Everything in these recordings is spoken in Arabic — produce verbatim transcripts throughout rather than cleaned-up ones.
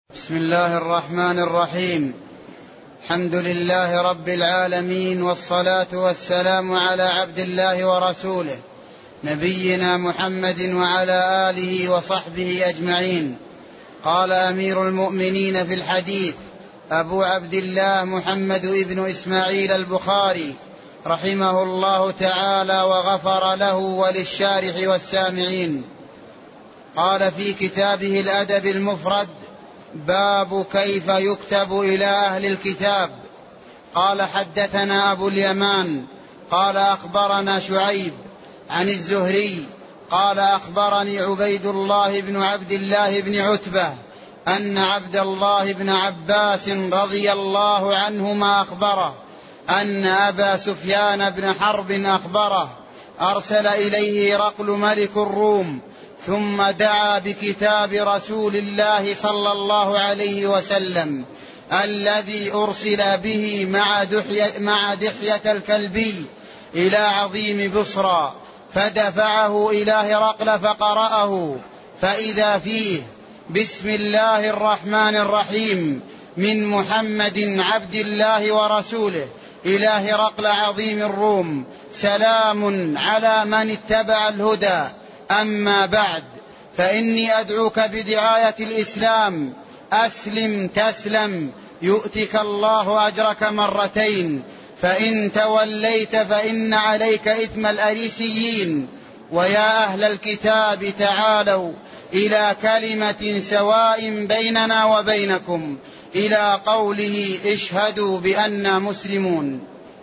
بسم الله الرحمن الرحيم. الحمد لله رب العالمين، والصلاة والسلام على عبد الله ورسوله نبينا محمد وعلى آله وصحبه أجمعين. قال أمير المؤمنين في الحديث أبو عبد الله محمد بن إسماعيل البخاري رحمه الله تعالى وغفر له وللشارح والسامعين. قال في كتابه الأدب المفرد: باب كيف يكتب إلى أهل الكتاب. قال: حدثنا أبو اليمان قال أخبرنا شعيب عن الزهري قال أخبرني عبيد الله بن عبد الله بن عتبة أن عبد الله بن عباس رضي الله عنهما أخبره أن أبا سفيان بن حرب أخبره أرسل إليه هرقل ملك الروم، ثم دعا بكتاب رسول الله صلى الله عليه وسلم الذي أرسل به مع دحية, مع دحية الكلبي إلى عظيم بصرى، فدفعه إلى هرقل فقرأه، فإذا فيه: بسم الله الرحمن الرحيم، من محمد عبد الله ورسوله إلى هرقل عظيم الروم، سلام على من اتبع الهدى، أما بعد، فإني أدعوك بدعاية الإسلام، أسلم تسلم يؤتك الله أجرك مرتين، فإن توليت فإن عليك إثم الأريسيين. ويا أهل الكتاب تعالوا إلى كلمة سواء بيننا وبينكم، إلى قوله: اشهدوا بأننا مسلمون.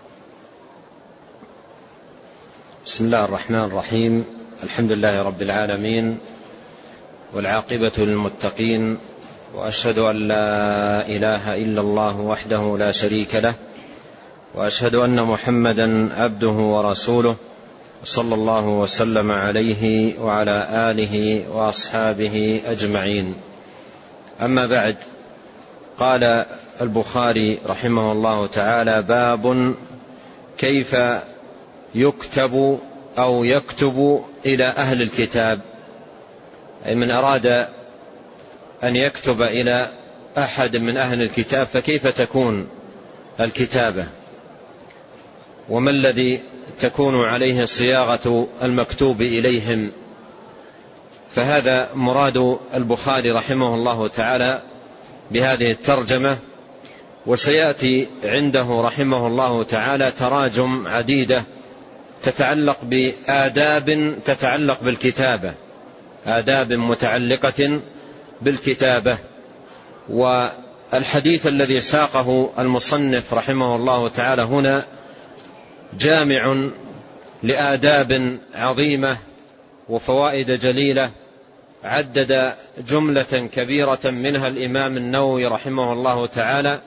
بسم الله الرحمن الرحيم. الحمد لله رب العالمين، والعاقبة للمتقين، وأشهد أن لا إله إلا الله وحده لا شريك له، وأشهد أن محمدا عبده ورسوله، صلى الله وسلم عليه وعلى آله وأصحابه أجمعين. أما بعد، قال البخاري رحمه الله تعالى: باب كيف يكتب أو يكتب إلى أهل الكتاب، أي من أراد أن يكتب إلى أحد من أهل الكتاب فكيف تكون الكتابة، وما الذي تكون عليه صياغة المكتوب إليهم. فهذا مراد البخاري رحمه الله تعالى بهذه الترجمة. وسيأتي عنده رحمه الله تعالى تراجم عديدة تتعلق بآداب تتعلق بالكتابة، آداب متعلقة بالكتابة. والحديث الذي ساقه المصنف رحمه الله تعالى هنا جامع لآداب عظيمة وفوائد جليلة، عدد جملة كبيرة منها الإمام النووي رحمه الله تعالى،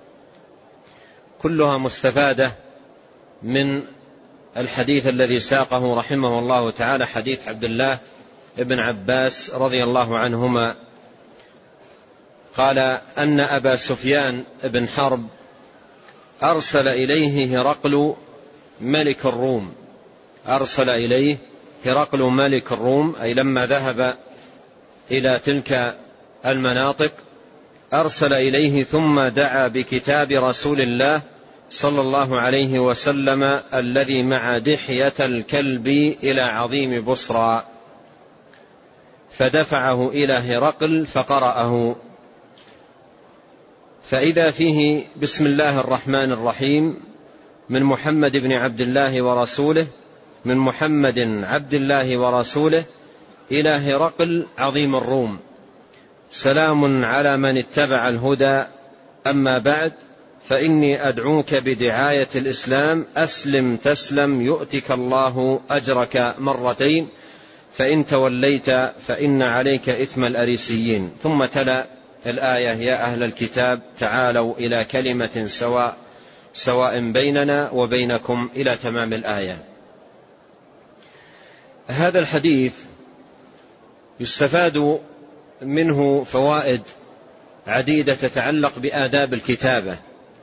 كلها مستفادة من الحديث الذي ساقه رحمه الله تعالى، حديث عبد الله بن عباس رضي الله عنهما قال أن أبا سفيان بن حرب أرسل إليه هرقل ملك الروم. أرسل إليه هرقل ملك الروم، أي لما ذهب إلى تلك المناطق أرسل إليه ثم دعا بكتاب رسول الله صلى الله عليه وسلم الذي مع دحية الكلب إلى عظيم بصرى، فدفعه إلى هرقل فقرأه، فإذا فيه: بسم الله الرحمن الرحيم، من محمد بن عبد الله ورسوله من محمد عبد الله ورسوله إلى هرقل عظيم الروم، سلام على من اتبع الهدى، أما بعد، فإني أدعوك بدعاية الإسلام، أسلم تسلم يؤتك الله أجرك مرتين، فإن توليت فإن عليك إثم الأريسيين. ثم تلا الآية: يا أهل الكتاب تعالوا إلى كلمة سواء سواء بيننا وبينكم، إلى تمام الآية. هذا الحديث يستفاد منه فوائد عديدة تتعلق بآداب الكتابة،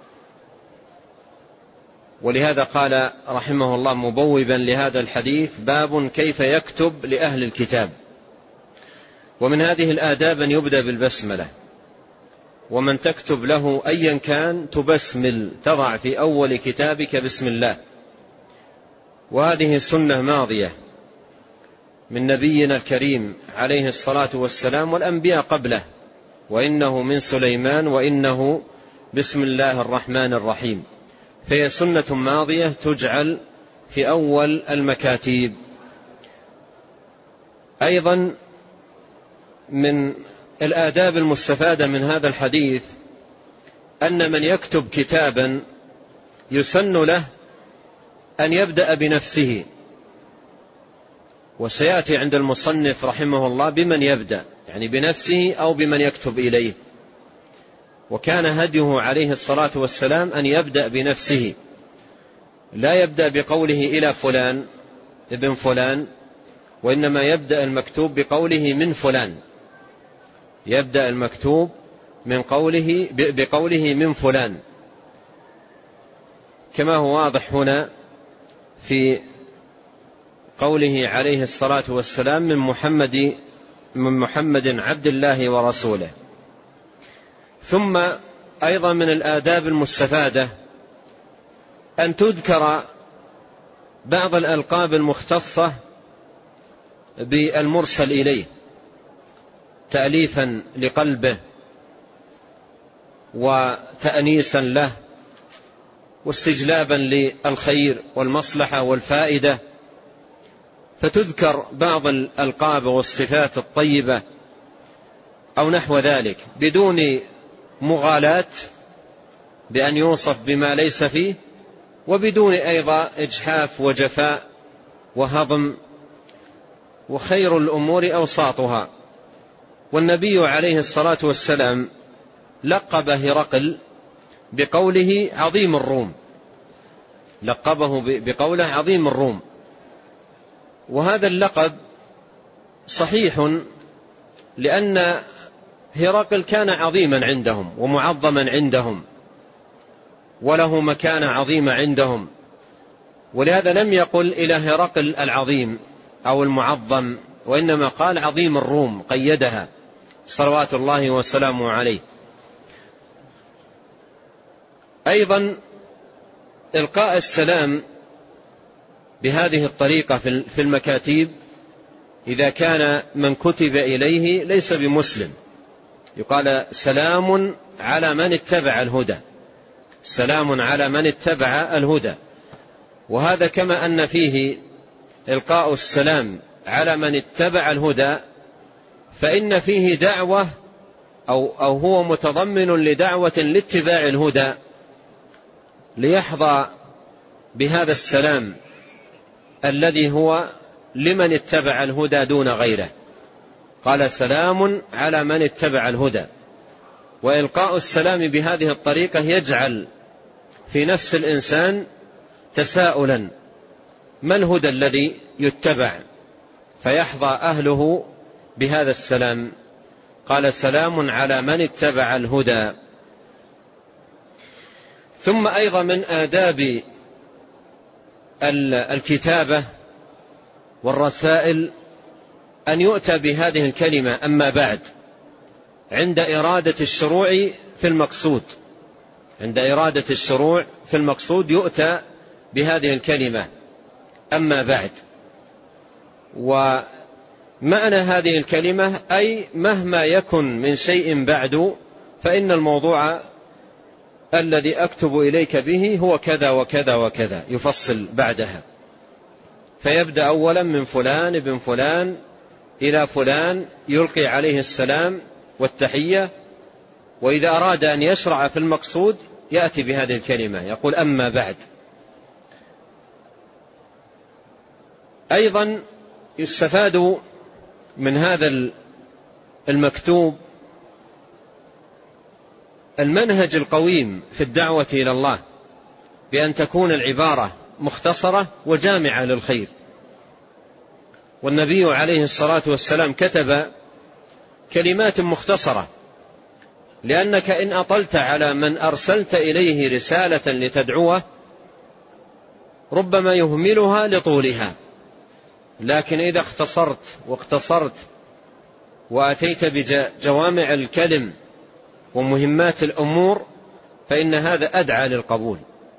ولهذا قال رحمه الله مبوبا لهذا الحديث: باب كيف يكتب لأهل الكتاب. ومن هذه الآداب أن يبدأ بالبسملة، ومن تكتب له أيا كان تبسمل، تضع في أول كتابك بسم الله. وهذه سنة ماضية من نبينا الكريم عليه الصلاة والسلام والأنبياء قبله، وإنه من سليمان وإنه بسم الله الرحمن الرحيم. فهي سنة ماضية تجعل في أول المكاتيب. أيضا من الآداب المستفادة من هذا الحديث أن من يكتب كتابا يسن له أن يبدأ بنفسه، وسيأتي عند المصنف رحمه الله بمن يبدأ، يعني بنفسه أو بمن يكتب إليه. وكان هديه عليه الصلاة والسلام أن يبدأ بنفسه، لا يبدأ بقوله إلى فلان ابن فلان، وإنما يبدأ المكتوب بقوله من فلان، يبدأ المكتوب من قوله بقوله من فلان، كما هو واضح هنا في قوله عليه الصلاة والسلام من محمد من محمد عبد الله ورسوله. ثم أيضا من الآداب المستفادة أن تذكر بعض الألقاب المختصة بالمرسل إليه تأليفا لقلبه وتأنيسا له واستجلابا للخير والمصلحة والفائدة، فتذكر بعض الألقاب والصفات الطيبة أو نحو ذلك بدون مغالاة بأن يوصف بما ليس فيه، وبدون أيضا إجحاف وجفاء وهضم، وخير الأمور أوساطها. والنبي عليه الصلاة والسلام لقب هرقل بقوله عظيم الروم، لقبه بقوله عظيم الروم. وهذا اللقب صحيح لأن هرقل كان عظيما عندهم ومعظما عندهم وله مكانة عظيمة عندهم، ولهذا لم يقل إلى هرقل العظيم أو المعظم، وإنما قال عظيم الروم، قيدها صلوات الله وسلامه عليه. أيضا إلقاء السلام بهذه الطريقة في المكاتيب إذا كان من كتب إليه ليس بمسلم، يقال سلام على من اتبع الهدى، سلام على من اتبع الهدى. وهذا كما أن فيه إلقاء السلام على من اتبع الهدى، فإن فيه دعوة أو, أو هو متضمن لدعوة لاتباع الهدى، ليحظى بهذا السلام الذي هو لمن اتبع الهدى دون غيره. قال سلام على من اتبع الهدى. وإلقاء السلام بهذه الطريقة يجعل في نفس الإنسان تساؤلا ما الهدى الذي يتبع، فيحظى أهله بهذا السلام. قال سلام على من اتبع الهدى. ثم أيضا من آداب الكتابة والرسائل أن يؤتى بهذه الكلمة أما بعد عند إرادة الشروع في المقصود، عند إرادة الشروع في المقصود يؤتى بهذه الكلمة أما بعد. ومعنى هذه الكلمة أي مهما يكن من شيء بعد فإن الموضوع الذي أكتب إليك به هو كذا وكذا وكذا، يفصل بعدها، فيبدأ أولا من فلان ابن فلان إلى فلان، يلقي عليه السلام والتحية، وإذا أراد أن يشرع في المقصود يأتي بهذه الكلمة يقول أما بعد. أيضا يستفاد من هذا المكتوب المنهج القويم في الدعوة إلى الله، بأن تكون العبارة مختصرة وجامعة للخير. والنبي عليه الصلاة والسلام كتب كلمات مختصرة، لأنك إن أطلت على من أرسلت إليه رسالة لتدعوه ربما يهملها لطولها، لكن إذا اختصرت واقتصرت وأتيت بجوامع الكلم ومهمات الأمور فإن هذا أدعى للقبول.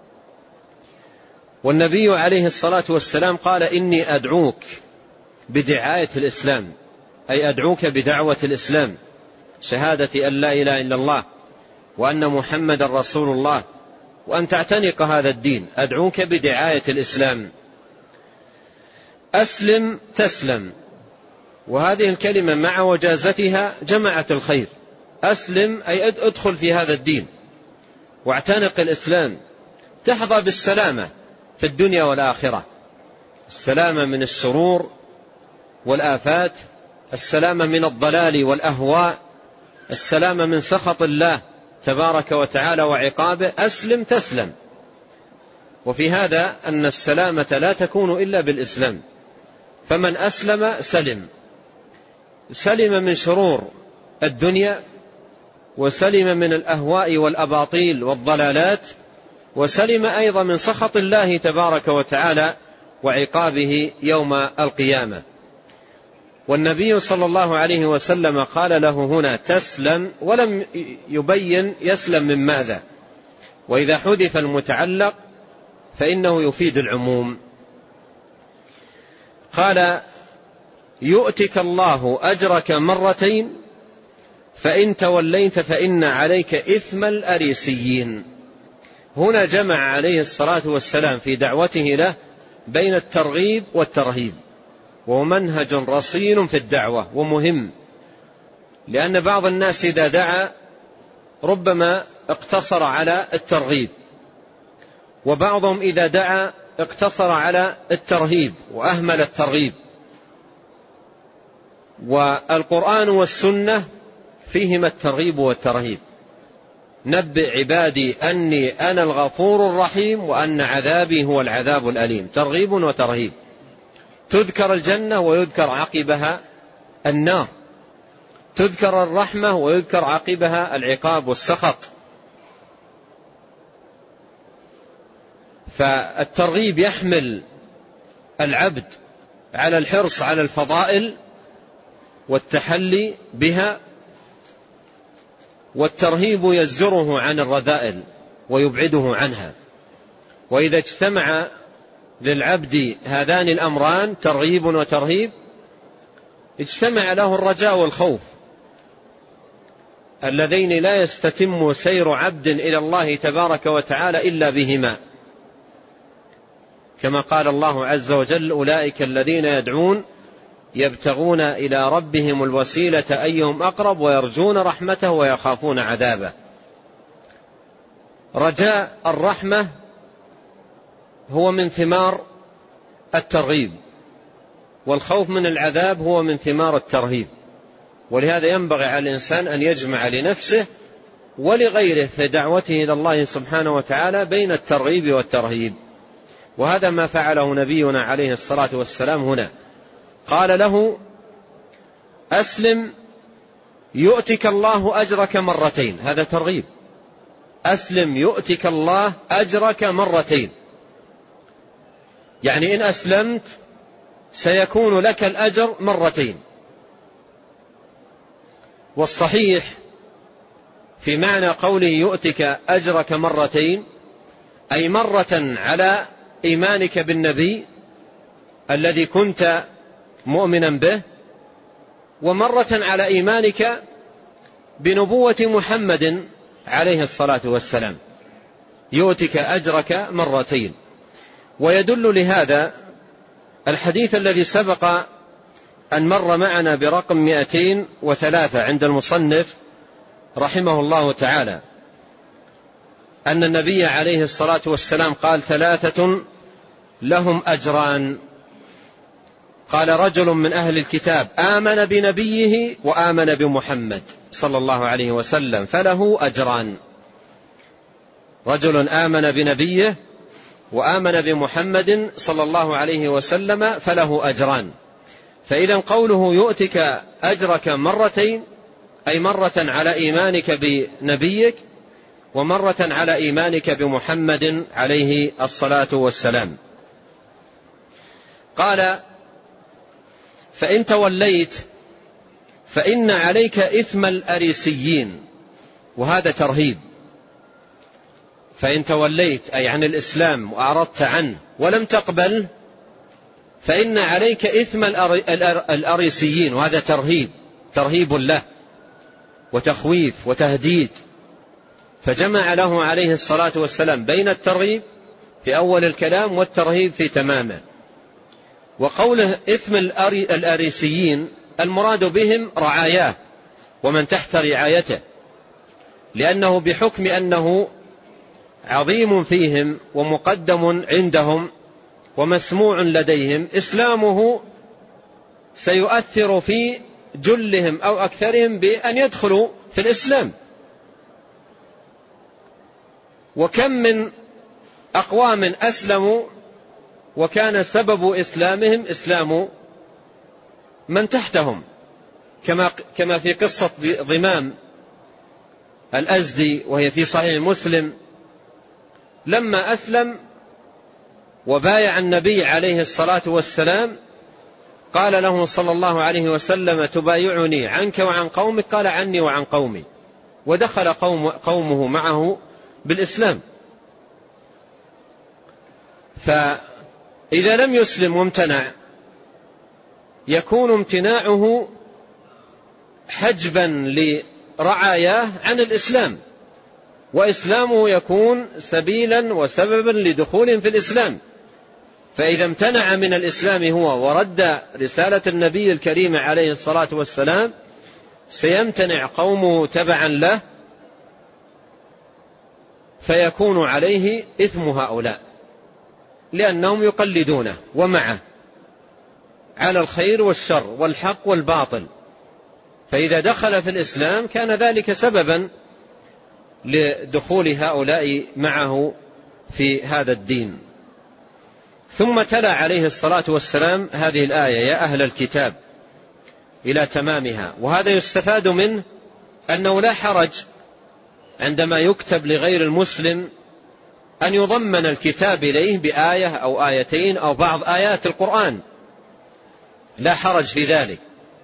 والنبي عليه الصلاة والسلام قال إني أدعوك بدعاية الإسلام، أي أدعوك بدعوة الإسلام، شهادة أن لا إله إلا الله وأن محمد رسول الله، وأن تعتنق هذا الدين. أدعوك بدعاية الإسلام. أسلم تسلم، وهذه الكلمة مع وجازتها جمعت الخير. أسلم أي ادخل في هذا الدين واعتنق الإسلام، تحظى بالسلامة في الدنيا والآخرة، السلامة من الشرور والآفات، السلامة من الضلال والأهواء، السلامة من سخط الله تبارك وتعالى وعقابه. أسلم تسلم. وفي هذا أن السلامة لا تكون إلا بالإسلام، فمن أسلم سلم، سلم من شرور الدنيا، وسلم من الأهواء والأباطيل والضلالات، وسلم أيضا من سخط الله تبارك وتعالى وعقابه يوم القيامة. والنبي صلى الله عليه وسلم قال له هنا تسلم، ولم يبين يسلم من ماذا، وإذا حذف المتعلق فإنه يفيد العموم. قال يؤتك الله أجرك مرتين فإن توليت فإن عليك إثم الأريسيين. هنا جمع عليه الصلاة والسلام في دعوته له بين الترغيب والترهيب، وهو منهج رصين في الدعوة ومهم، لأن بعض الناس إذا دعا ربما اقتصر على الترغيب، وبعضهم إذا دعا اقتصر على الترهيب وأهمل الترغيب. والقرآن والسنة فيهما الترغيب والترهيب. نبئ عبادي أني أنا الغفور الرحيم وأن عذابي هو العذاب الأليم. ترغيب وترهيب، تذكر الجنة ويذكر عقبها النار، تذكر الرحمة ويذكر عقبها العقاب والسخط. فالترغيب يحمل العبد على الحرص على الفضائل والتحلي بها، والترهيب يزجره عن الرذائل ويبعده عنها. وإذا اجتمع للعبد هذان الأمران ترغيب وترهيب اجتمع له الرجاء والخوف، اللذين لا يستتم سير عبد إلى الله تبارك وتعالى إلا بهما، كما قال الله عز وجل أولئك الذين يدعون يبتغون إلى ربهم الوسيلة أيهم أقرب ويرجون رحمته ويخافون عذابه. رجاء الرحمة هو من ثمار الترغيب، والخوف من العذاب هو من ثمار الترهيب. ولهذا ينبغي على الإنسان أن يجمع لنفسه ولغيره في دعوته إلى الله سبحانه وتعالى بين الترغيب والترهيب. وهذا ما فعله نبينا عليه الصلاة والسلام هنا. قال له أسلم يؤتك الله أجرك مرتين، هذا ترغيب. أسلم يؤتك الله أجرك مرتين، يعني إن أسلمت سيكون لك الأجر مرتين. والصحيح في معنى قوله يؤتك أجرك مرتين أي مرة على إيمانك بالنبي الذي كنت مؤمنا به، ومرة على إيمانك بنبوة محمد عليه الصلاة والسلام. يؤتك أجرك مرتين. ويدل لهذا الحديث الذي سبق أن مر معنا برقم مئتين وثلاثة عند المصنف رحمه الله تعالى، أن النبي عليه الصلاة والسلام قال ثلاثة لهم أجران. قال رجل من أهل الكتاب آمن بنبيه وآمن بمحمد صلى الله عليه وسلم فله أجران. رجل آمن بنبيه وآمن بمحمد صلى الله عليه وسلم فله أجران. فإذا قوله يؤتك أجرك مرتين أي مرة على إيمانك بنبيك ومرة على إيمانك بمحمد عليه الصلاة والسلام. قال فإن توليت فإن عليك إثم الأريسيين. وهذا ترهيب. فإن توليت أي عن الإسلام وأعرضت عنه ولم تقبل فإن عليك إثم الأريسيين، وهذا ترهيب ترهيب له وتخويف وتهديد. فجمع له عليه الصلاة والسلام بين الترغيب في أول الكلام والترهيب في تمامه. وقوله إثم الأريسيين المراد بهم رعاياه ومن تحت رعايته، لأنه بحكم أنه عظيم فيهم ومقدم عندهم ومسموع لديهم، إسلامه سيؤثر في جلهم أو أكثرهم بأن يدخلوا في الإسلام. وكم من أقوام أسلموا وكان سبب إسلامهم إسلام من تحتهم، كما كما في قصة ضمام الأزدي وهي في صحيح مسلم، لما أسلم وبايع النبي عليه الصلاة والسلام قال له صلى الله عليه وسلم: تبايعني عنك وعن قومك؟ قال: عني وعن قومي. ودخل قوم قومه معه بالإسلام. فإذا لم يسلم وامتنع يكون امتناعه حجبا لرعاياه عن الإسلام، وإسلامه يكون سبيلا وسببا لدخولهم في الإسلام. فإذا امتنع من الإسلام هو ورد رسالة النبي الكريم عليه الصلاة والسلام سيمتنع قومه تبعا له، فيكون عليه إثم هؤلاء لأنهم يقلدونه ومعه على الخير والشر والحق والباطل. فإذا دخل في الإسلام كان ذلك سببا لدخول هؤلاء معه في هذا الدين. ثم تلا عليه الصلاة والسلام هذه الآية: يا أهل الكتاب، إلى تمامها. وهذا يستفاد منه أنه لا حرج عندما يكتب لغير المسلم أن يضمن الكتاب إليه بآية أو آيتين أو بعض آيات القرآن، لا حرج في ذلك.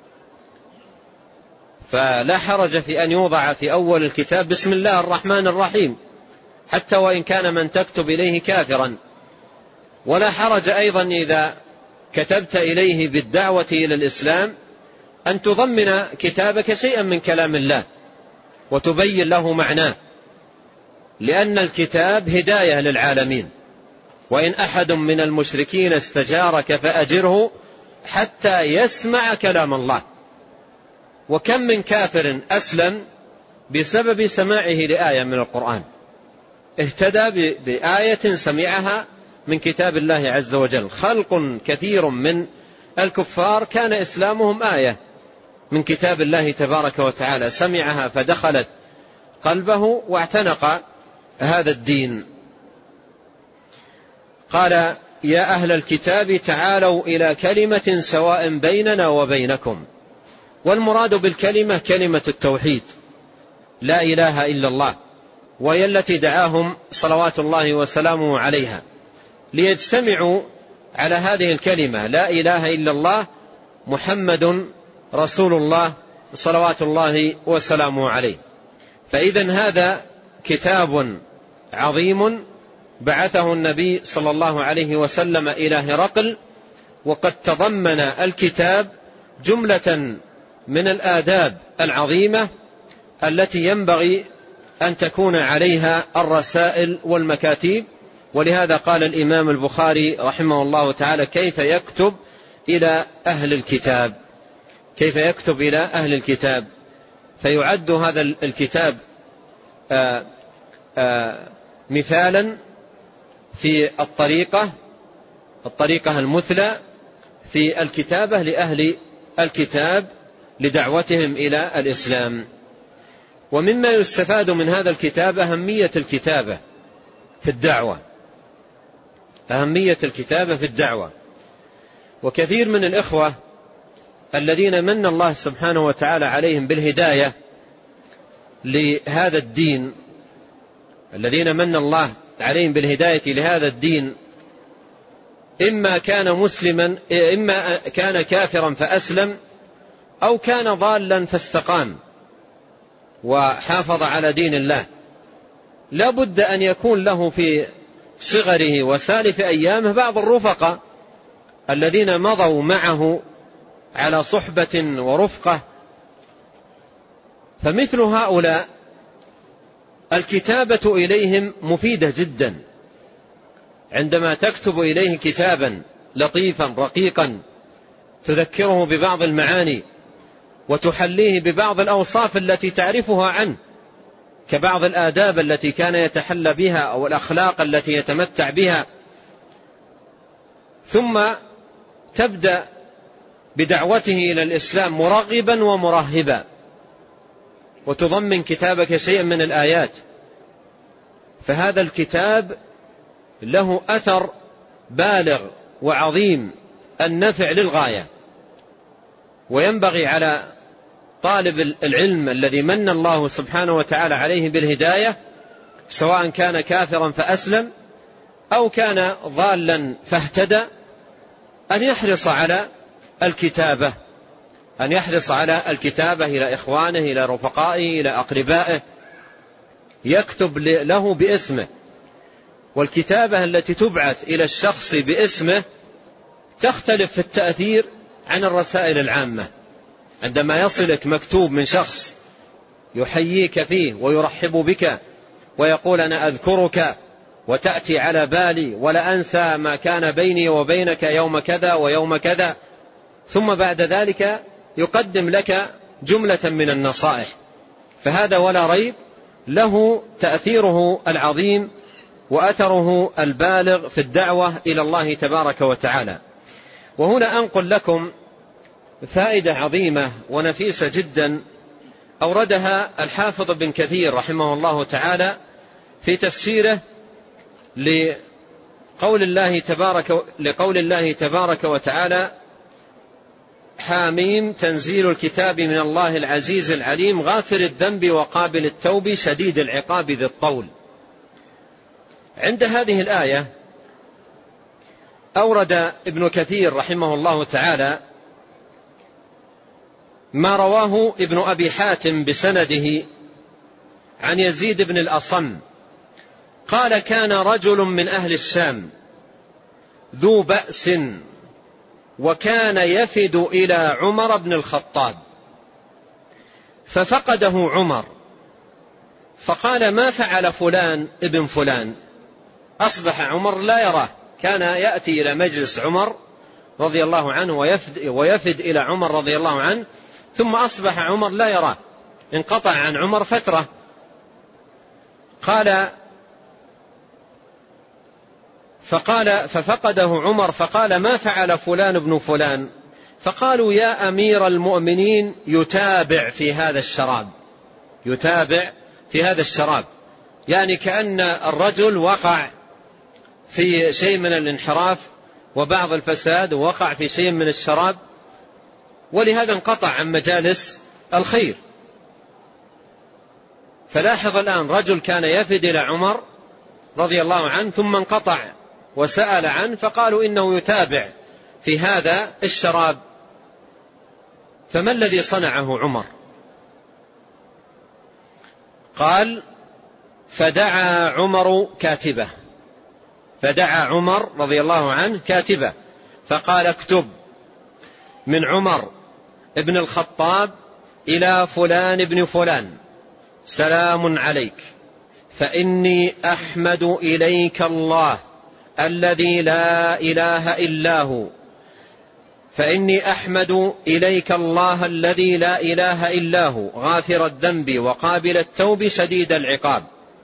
فلا حرج في أن يوضع في أول الكتاب بسم الله الرحمن الرحيم حتى وإن كان من تكتب إليه كافرا. ولا حرج أيضا إذا كتبت إليه بالدعوة إلى الإسلام أن تضمن كتابك شيئا من كلام الله وتبين له معناه، لأن الكتاب هداية للعالمين. وإن أحد من المشركين استجارك فأجره حتى يسمع كلام الله. وكم من كافر أسلم بسبب سماعه لآية من القرآن، اهتدى بآية سمعها من كتاب الله عز وجل. خلق كثير من الكفار كان إسلامهم آية من كتاب الله تبارك وتعالى، سمعها فدخلت قلبه واعتنق هذا الدين. قال: يا أهل الكتاب تعالوا إلى كلمة سواء بيننا وبينكم. والمراد بالكلمة كلمة التوحيد، لا إله إلا الله، وهي التي دعاهم صلوات الله وسلامه عليها ليجتمعوا على هذه الكلمة: لا إله إلا الله محمد رسول الله صلوات الله وسلامه عليه. فإذن هذا كتاب عظيم بعثه النبي صلى الله عليه وسلم إلى هرقل، وقد تضمن الكتاب جملة من الآداب العظيمة التي ينبغي أن تكون عليها الرسائل والمكاتيب. ولهذا قال الإمام البخاري رحمه الله تعالى: كيف يكتب إلى أهل الكتاب، كيف يكتب إلى أهل الكتاب. فيعد هذا الكتاب آآ آآ مثالا في الطريقة الطريقة المثلى في الكتابة لأهل الكتاب لدعوتهم إلى الإسلام. ومما يستفاد من هذا الكتاب أهمية الكتابة في الدعوة، أهمية الكتابة في الدعوة. وكثير من الإخوة الذين من الله سبحانه وتعالى عليهم بالهداية لهذا الدين، الذين من الله عليهم بالهداية لهذا الدين، إما كان مسلما إما كان كافرا فأسلم، أو كان ضالا فاستقام. وحافظ على دين الله لا بد أن يكون له في صغره وسالف أيامه بعض الرفقاء الذين مضوا معه على صحبة ورفقة. فمثل هؤلاء الكتابة إليهم مفيدة جدا. عندما تكتب إليه كتابا لطيفا رقيقا تذكره ببعض المعاني وتحليه ببعض الأوصاف التي تعرفها عنه، كبعض الآداب التي كان يتحلى بها أو الأخلاق التي يتمتع بها، ثم تبدأ بدعوته إلى الإسلام مرغبا ومرهبا، وتضمن كتابك شيئا من الآيات، فهذا الكتاب له أثر بالغ وعظيم النفع للغاية. وينبغي على طالب العلم الذي من الله سبحانه وتعالى عليه بالهداية، سواء كان كافرا فأسلم أو كان ضالا فاهتدى، أن يحرص على الكتابة أن يحرص على الكتابة إلى إخوانه، إلى رفقائه، إلى أقربائه، يكتب له باسمه. والكتابة التي تبعث إلى الشخص باسمه تختلف في التأثير عن الرسائل العامة. عندما يصلك مكتوب من شخص يحييك فيه ويرحب بك ويقول أنا أذكرك وتأتي على بالي ولا أنسى ما كان بيني وبينك يوم كذا ويوم كذا، ثم بعد ذلك يقدم لك جملة من النصائح، فهذا ولا ريب له تأثيره العظيم وأثره البالغ في الدعوة إلى الله تبارك وتعالى. وهنا أنقل لكم فائدة عظيمة ونفيسة جدا أوردها الحافظ ابن كثير رحمه الله تعالى في تفسيره لقول الله تبارك, لقول الله تبارك وتعالى: حاميم تنزيل الكتاب من الله العزيز العليم غافر الذنب وقابل التوب شديد العقاب ذي الطول. عند هذه الآية أورد ابن كثير رحمه الله تعالى ما رواه ابن أبي حاتم بسنده عن يزيد بن الأصم قال: كان رجل من أهل الشام ذو بأس وكان يفد إلى عمر بن الخطاب، ففقده عمر فقال: ما فعل فلان ابن فلان؟ أصبح عمر لا يراه، كان يأتي إلى مجلس عمر رضي الله عنه ويفد, ويفد إلى عمر رضي الله عنه، ثم أصبح عمر لا يراه، انقطع عن عمر فترة. قال فقال ففقده عمر فقال: ما فعل فلان ابن فلان؟ فقالوا: يا أمير المؤمنين يتابع في هذا الشراب، يتابع في هذا الشراب، يعني كأن الرجل وقع في شيء من الانحراف وبعض الفساد ووقع في شيء من الشراب، ولهذا انقطع عن مجالس الخير. فلاحظ الآن رجل كان يفد إلى عمر رضي الله عنه ثم انقطع وسأل عنه، فقالوا إنه يتابع في هذا الشراب. فما الذي صنعه عمر؟ قال: فدعا عمر كاتبه، فدعا عمر رضي الله عنه كاتبه فقال: اكتب من عمر ابن الخطاب إلى فلان ابن فلان: سلام عليك، فإني أحمد إليك الله الذي لا إله إلا هو، فإني أحمد إليك الله الذي لا إله إلا هو غافر الذنب وقابل التوب شديد العقاب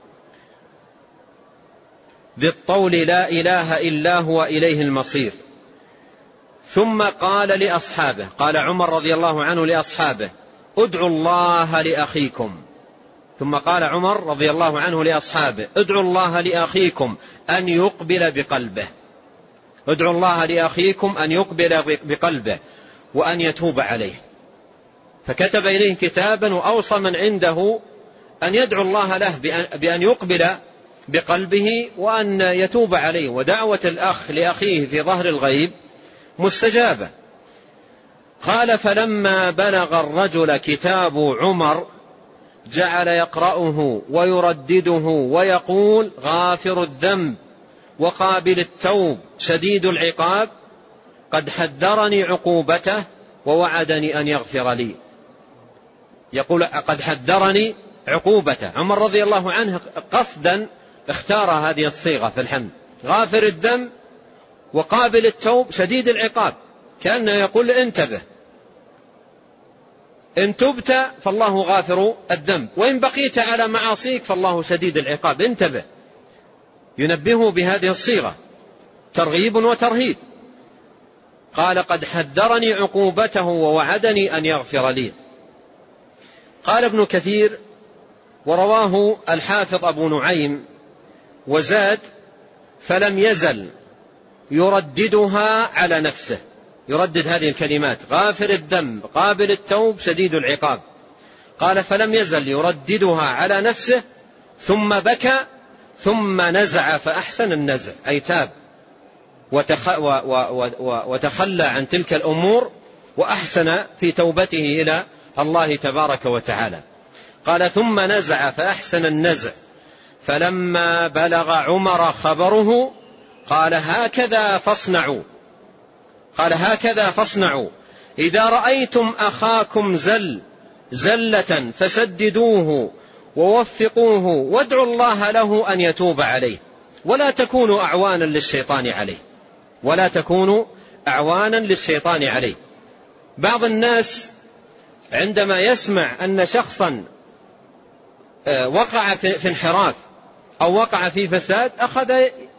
ذي الطول لا إله إلا هو إليه المصير. ثم قال لأصحابه، قال عمر رضي الله عنه لأصحابه: ادعوا الله لأخيكم. ثم قال عمر رضي الله عنه لأصحابه: ادعوا الله لأخيكم أن يقبل بقلبه، ادعوا الله لأخيكم أن يقبل بقلبه وأن يتوب عليه. فكتب إليه كتابا وأوصى من عنده أن يدعو الله له بأن يقبل بقلبه وأن يتوب عليه. ودعوة الأخ لأخيه في ظهر الغيب مستجابة. قال: فلما بلغ الرجل كتاب عمر جعل يقرأه ويردده ويقول: غافر الذنب وقابل التوب شديد العقاب، قد حذرني عقوبته ووعدني أن يغفر لي. يقول قد حذرني عقوبته. عمر رضي الله عنه قصدا اختار هذه الصيغة في الحمد: غافر الذنب وقابل التوب شديد العقاب، كأنه يقول: انتبه، إن تبت فالله غافر الذنب، وإن بقيت على معاصيك فالله شديد العقاب، انتبه. ينبهه بهذه الصيغة ترغيب وترهيب. قال: قد حذرني عقوبته ووعدني أن يغفر لي. قال ابن كثير: ورواه الحافظ أبو نعيم وزاد: فلم يزل يرددها على نفسه، يردد هذه الكلمات: غافر الذنب قابل التوب شديد العقاب. قال: فلم يزل يرددها على نفسه، ثم بكى، ثم نزع فأحسن النزع، أي تاب وتخ... و... و... و... وتخلى عن تلك الأمور وأحسن في توبته إلى الله تبارك وتعالى. قال: ثم نزع فأحسن النزع، فلما بلغ عمر خبره قال: هكذا فاصنعوا قال هكذا فاصنعوا إذا رأيتم أخاكم زل زلة فسددوه ووفقوه وادعوا الله له أن يتوب عليه، ولا تكونوا أعوانا للشيطان عليه ولا تكونوا أعوانا للشيطان عليه. بعض الناس عندما يسمع أن شخصا وقع في انحراف أو وقع في فساد أخذ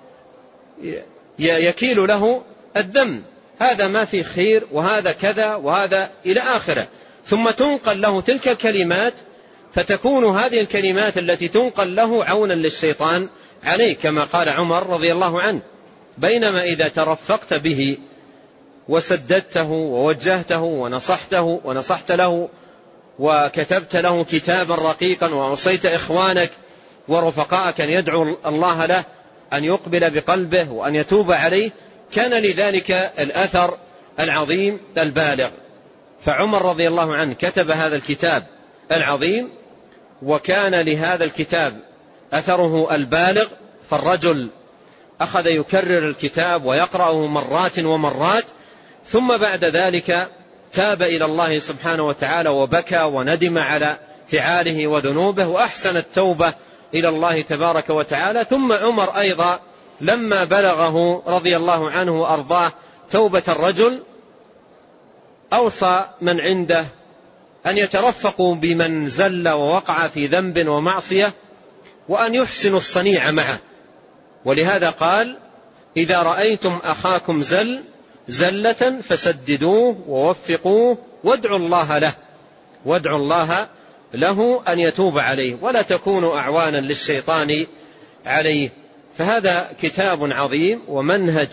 يكيل له الذنب: هذا ما في خير، وهذا كذا، وهذا إلى آخره. ثم تنقل له تلك الكلمات، فتكون هذه الكلمات التي تنقل له عونا للشيطان عليه، كما قال عمر رضي الله عنه: بينما إذا ترفقت به وسددته ووجهته ونصحته ونصحت له وكتبت له كتابا رقيقا ووصيت إخوانك ورفقائك أن يدعو الله له أن يقبل بقلبه وأن يتوب عليه، كان لذلك الأثر العظيم البالغ. فعمر رضي الله عنه كتب هذا الكتاب العظيم، وكان لهذا الكتاب أثره البالغ، فالرجل أخذ يكرر الكتاب ويقرأه مرات ومرات، ثم بعد ذلك تاب إلى الله سبحانه وتعالى وبكى وندم على فعاله وذنوبه وأحسن التوبة إلى الله تبارك وتعالى. ثم عمر أيضا لما بلغه رضي الله عنه وأرضاه توبة الرجل، أوصى من عنده أن يترفقوا بمن زل ووقع في ذنب ومعصية، وأن يحسنوا الصنيع معه. ولهذا قال: إذا رأيتم أخاكم زل زلة فسددوه ووفقوه وادعوا الله له وادعوا الله له أن يتوب عليه، ولا تكونوا أعوانا للشيطان عليه. فهذا كتاب عظيم ومنهج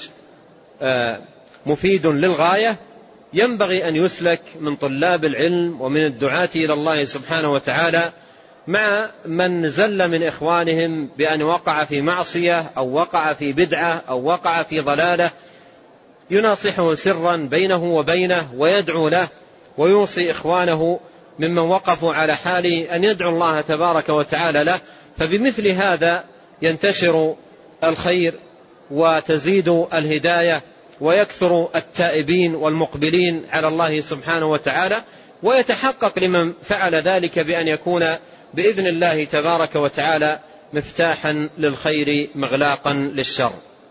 مفيد للغاية، ينبغي أن يسلك من طلاب العلم ومن الدعاة إلى الله سبحانه وتعالى مع من زل من إخوانهم بأن وقع في معصية أو وقع في بدعة أو وقع في ضلالة، يناصحه سرا بينه وبينه ويدعو له، ويوصي إخوانه ممن وقفوا على حاله أن يدعو الله تبارك وتعالى له. فبمثل هذا ينتشر الخير وتزيد الهداية ويكثر التائبين والمقبلين على الله سبحانه وتعالى، ويتحقق لمن فعل ذلك بأن يكون بإذن الله تبارك وتعالى مفتاحا للخير مغلاقا للشر.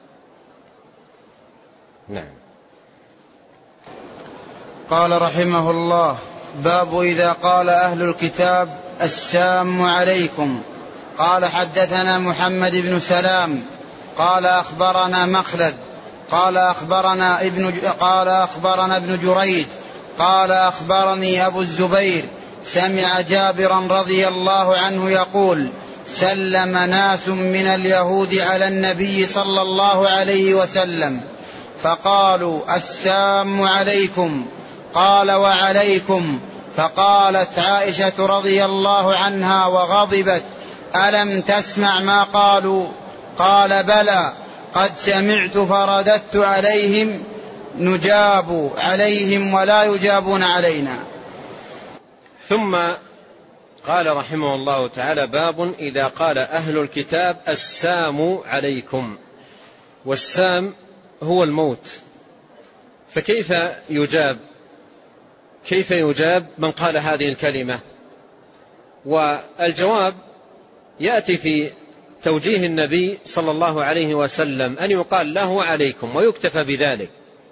نعم. قال رحمه الله: باب إذا قال أهل الكتاب السام عليكم. قال: حدثنا محمد بن سلام قال أخبرنا مخلد قال أخبرنا ابن قال أخبرنا ابن جريج قال أخبرني أبو الزبير سمع جابرا رضي الله عنه يقول: سلم ناس من اليهود على النبي صلى الله عليه وسلم فقالوا: السام عليكم. قال: وعليكم. فقالت عائشة رضي الله عنها وغضبت: ألم تسمع ما قالوا؟ قال: بلى، قد سمعت فرددت عليهم: نجاب عليهم ولا يجابون علينا. ثم قال رحمه الله تعالى: باب إذا قال أهل الكتاب السام عليكم. والسام هو الموت، فكيف يجاب كيف يجاب من قال هذه الكلمة؟ والجواب يأتي في توجيه النبي صلى الله عليه وسلم أن يقال له عليكم ويكتفى بذلك،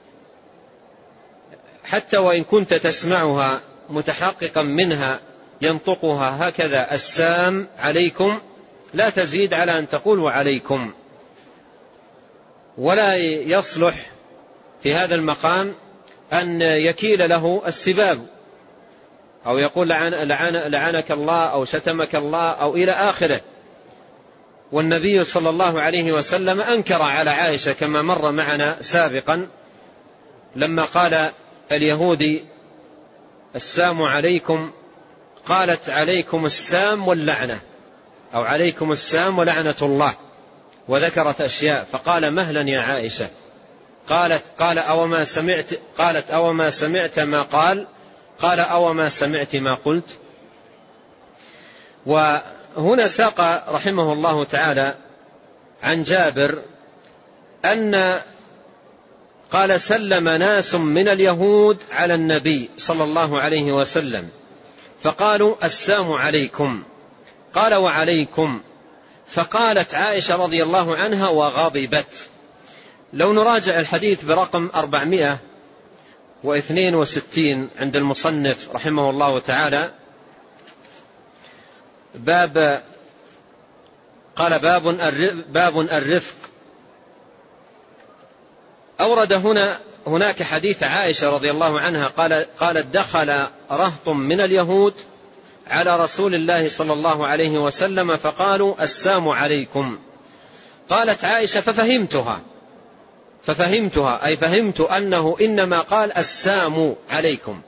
حتى وإن كنت تسمعها متحققا منها ينطقها هكذا السام عليكم، لا تزيد على أن تقول وعليكم. ولا يصلح في هذا المقام أن يكيل له السباب أو يقول لعن لعن لعنك الله أو شتمك الله أو إلى آخره. والنبي صلى الله عليه وسلم أنكر على عائشة كما مر معنا سابقا لما قال اليهودي السام عليكم، قالت عليكم السام واللعنة أو عليكم السام ولعنة الله، وذكرت أشياء، فقال مهلا يا عائشة. قالت قال أو ما سمعت قالت أو ما سمعت ما قال قال أو ما سمعت ما قلت. وهنا ساق رحمه الله تعالى عن جابر أن قال سلم ناس من اليهود على النبي صلى الله عليه وسلم فقالوا السام عليكم، قال وعليكم، فقالت عائشة رضي الله عنها وغضبت. لو نراجع الحديث برقم أربعمائة واثنين وستين عند المصنف رحمه الله تعالى، باب قال باب باب الرفق، أورد هنا هناك حديث عائشة رضي الله عنها قال قالت دخل رهط من اليهود على رسول الله صلى الله عليه وسلم فقالوا السام عليكم. قالت عائشة ففهمتها ففهمتها أي فهمت أنه إنما قال السام عليكم،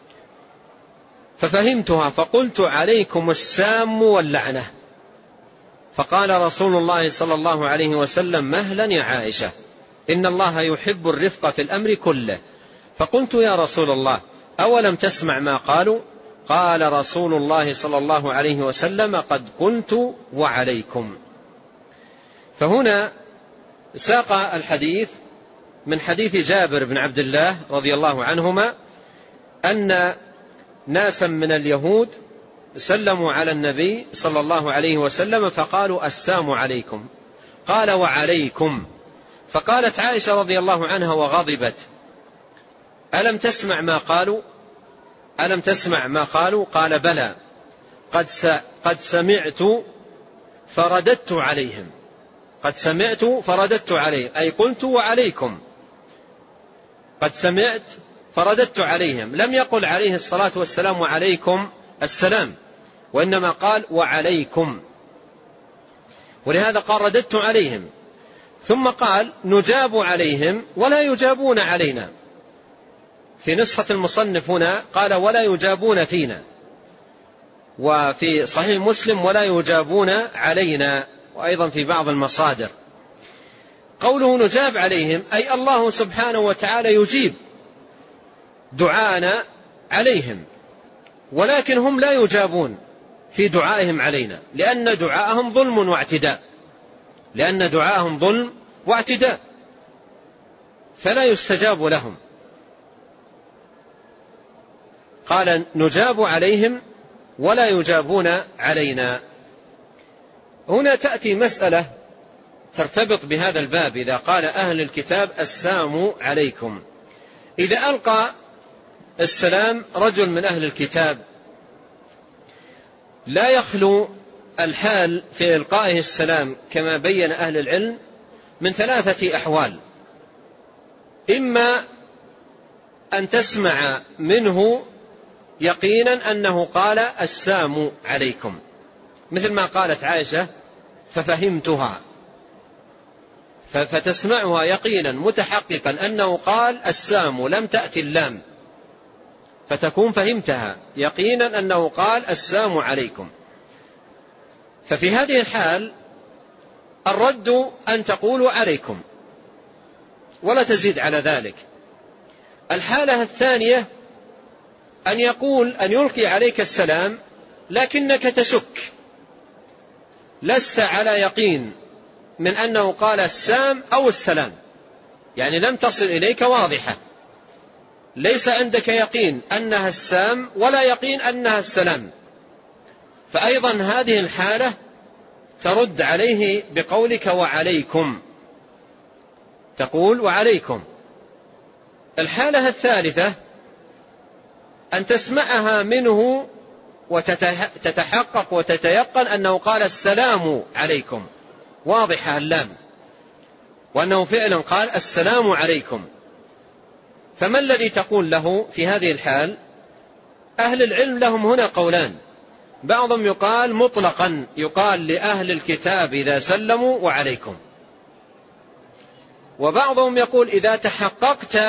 ففهمتها فقلت عليكم السام واللعنة. فقال رسول الله صلى الله عليه وسلم مهلا يا عائشة، إن الله يحب الرفق في الأمر كله. فقلت يا رسول الله أولم تسمع ما قالوا؟ قال رسول الله صلى الله عليه وسلم قد قلت وعليكم. فهنا ساق الحديث من حديث جابر بن عبد الله رضي الله عنهما أن ناسا من اليهود سلموا على النبي صلى الله عليه وسلم فقالوا السام عليكم، قال وعليكم. فقالت عائشة رضي الله عنها وغضبت ألم تسمع ما قالوا ألم تسمع ما قالوا؟ قال بلى قد قد سمعت فرددت عليهم قد سمعت فرددت عليهم أي قلت وعليكم، قد سمعت فرددت عليهم. لم يقل عليه الصلاة والسلام وعليكم السلام، وإنما قال وعليكم، ولهذا قال رددت عليهم. ثم قال نجاب عليهم ولا يجابون علينا. في نسخة المصنف هنا قال ولا يجابون فينا، وفي صحيح مسلم ولا يجابون علينا، وأيضا في بعض المصادر. قوله نجاب عليهم أي الله سبحانه وتعالى يجيب دعانا عليهم، ولكن هم لا يجابون في دعائهم علينا، لأن دعاءهم ظلم واعتداء لأن دعاءهم ظلم واعتداء فلا يستجاب لهم. قال نجاب عليهم ولا يجابون علينا. هنا تأتي مسألة ترتبط بهذا الباب. إذا قال أهل الكتاب السام عليكم، إذا ألقى السلام رجل من أهل الكتاب لا يخلو الحال في إلقائه السلام كما بين أهل العلم من ثلاثة أحوال: إما أن تسمع منه يقينا أنه قال السام عليكم، مثل ما قالت عائشة ففهمتها، فتسمعها يقينا متحققا أنه قال السام لم تأتي اللام، فتكون فهمتها يقينا أنه قال السام عليكم. ففي هذه الحال الرد أن تقولوا عليكم ولا تزيد على ذلك. الحالة الثانية أن يقول أن يلقي عليك السلام لكنك تشك، لست على يقين من أنه قال السام أو السلام، يعني لم تصل إليك واضحة، ليس عندك يقين أنها السام ولا يقين أنها السلام، فأيضا هذه الحالة ترد عليه بقولك وعليكم، تقول وعليكم. الحالة الثالثة أن تسمعها منه وتتحقق وتتيقن أنه قال السلام عليكم، واضحة اللام، وأنه فعلا قال السلام عليكم. فما الذي تقول له في هذه الحال؟ أهل العلم لهم هنا قولان، بعضهم يقال مطلقا، يقال لأهل الكتاب إذا سلموا وعليكم، وبعضهم يقول إذا تحققت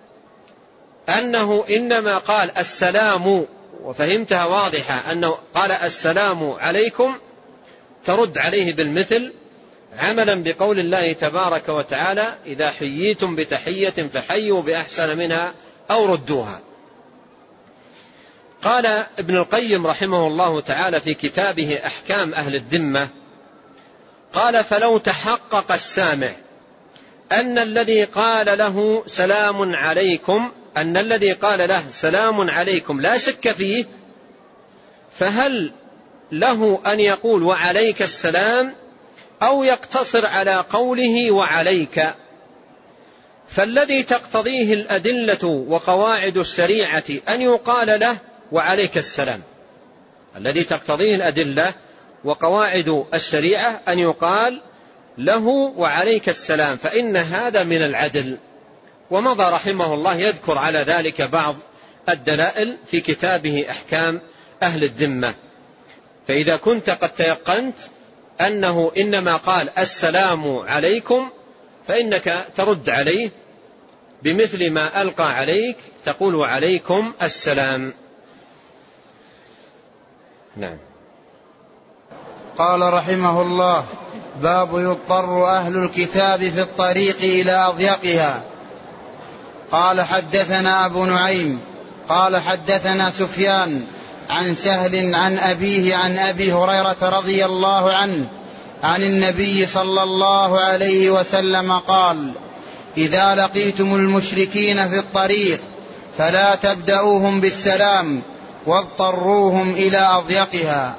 أنه إنما قال السلام وفهمتها واضحة أنه قال السلام عليكم، ترد عليه بالمثل، عملا بقول الله تبارك وتعالى إذا حييتم بتحية فحيوا بأحسن منها أو ردوها. قال ابن القيم رحمه الله تعالى في كتابه أحكام أهل الذمة، قال فلو تحقق السامع أن الذي قال له سلام عليكم أن الذي قال له سلام عليكم لا شك فيه، فهل له أن يقول وعليك السلام أو يقتصر على قوله وعليك؟ فالذي تقتضيه الأدلة وقواعد الشريعة أن يقال له وعليك السلام، الذي تقتضيه الأدلة وقواعد الشريعة أن يقال له وعليك السلام، فإن هذا من العدل. ومضى رحمه الله يذكر على ذلك بعض الدلائل في كتابه أحكام أهل الذمة. فإذا كنت قد تيقنت أنه إنما قال السلام عليكم، فإنك ترد عليه بمثل ما ألقى عليك، تقول وعليكم السلام. نعم. قال رحمه الله باب يضطر أهل الكتاب في الطريق إلى أضيقها. قال حدثنا أبو نعيم قال حدثنا سفيان عن سهل عن أبيه عن أبي هريرة رضي الله عنه عن النبي صلى الله عليه وسلم قال إذا لقيتم المشركين في الطريق فلا تبدأوهم بالسلام واضطروهم إلى أضيقها.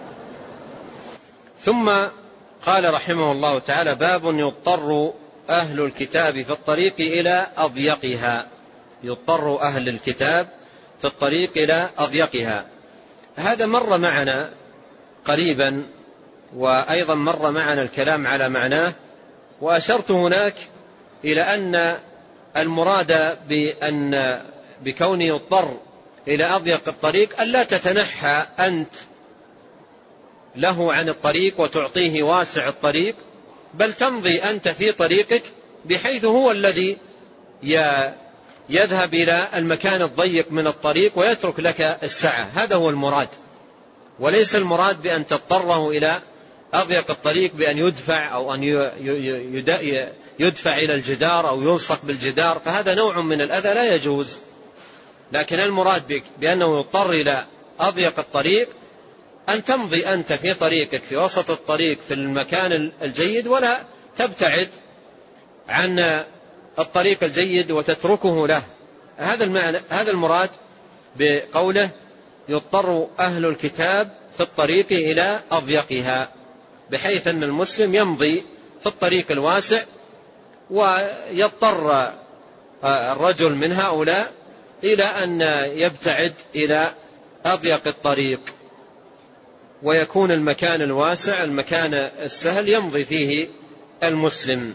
ثم قال رحمه الله تعالى باب يضطر أهل الكتاب في الطريق إلى أضيقها. يضطر أهل الكتاب في الطريق إلى أضيقها، هذا مر معنا قريبا، وأيضا مر معنا الكلام على معناه، وأشرت هناك إلى أن المراد بأن بكون يضطر إلى أضيق الطريق ألا تتنحى أنت له عن الطريق وتعطيه واسع الطريق، بل تمضي أنت في طريقك بحيث هو الذي يذهب إلى المكان الضيق من الطريق ويترك لك السعة. هذا هو المراد، وليس المراد بأن تضطره إلى أضيق الطريق بأن يدفع أو أن يدفع إلى الجدار أو يلصق بالجدار، فهذا نوع من الأذى لا يجوز. لكن المراد بك بأنه يضطر إلى أضيق الطريق أن تمضي أنت في طريقك في وسط الطريق في المكان الجيد، ولا تبتعد عن الطريق الجيد وتتركه له. هذا المعنى، هذا المراد بقوله يضطر أهل الكتاب في الطريق إلى أضيقها، بحيث أن المسلم يمضي في الطريق الواسع ويضطر الرجل من هؤلاء إلى أن يبتعد إلى أضيق الطريق، ويكون المكان الواسع المكان السهل يمضي فيه المسلم.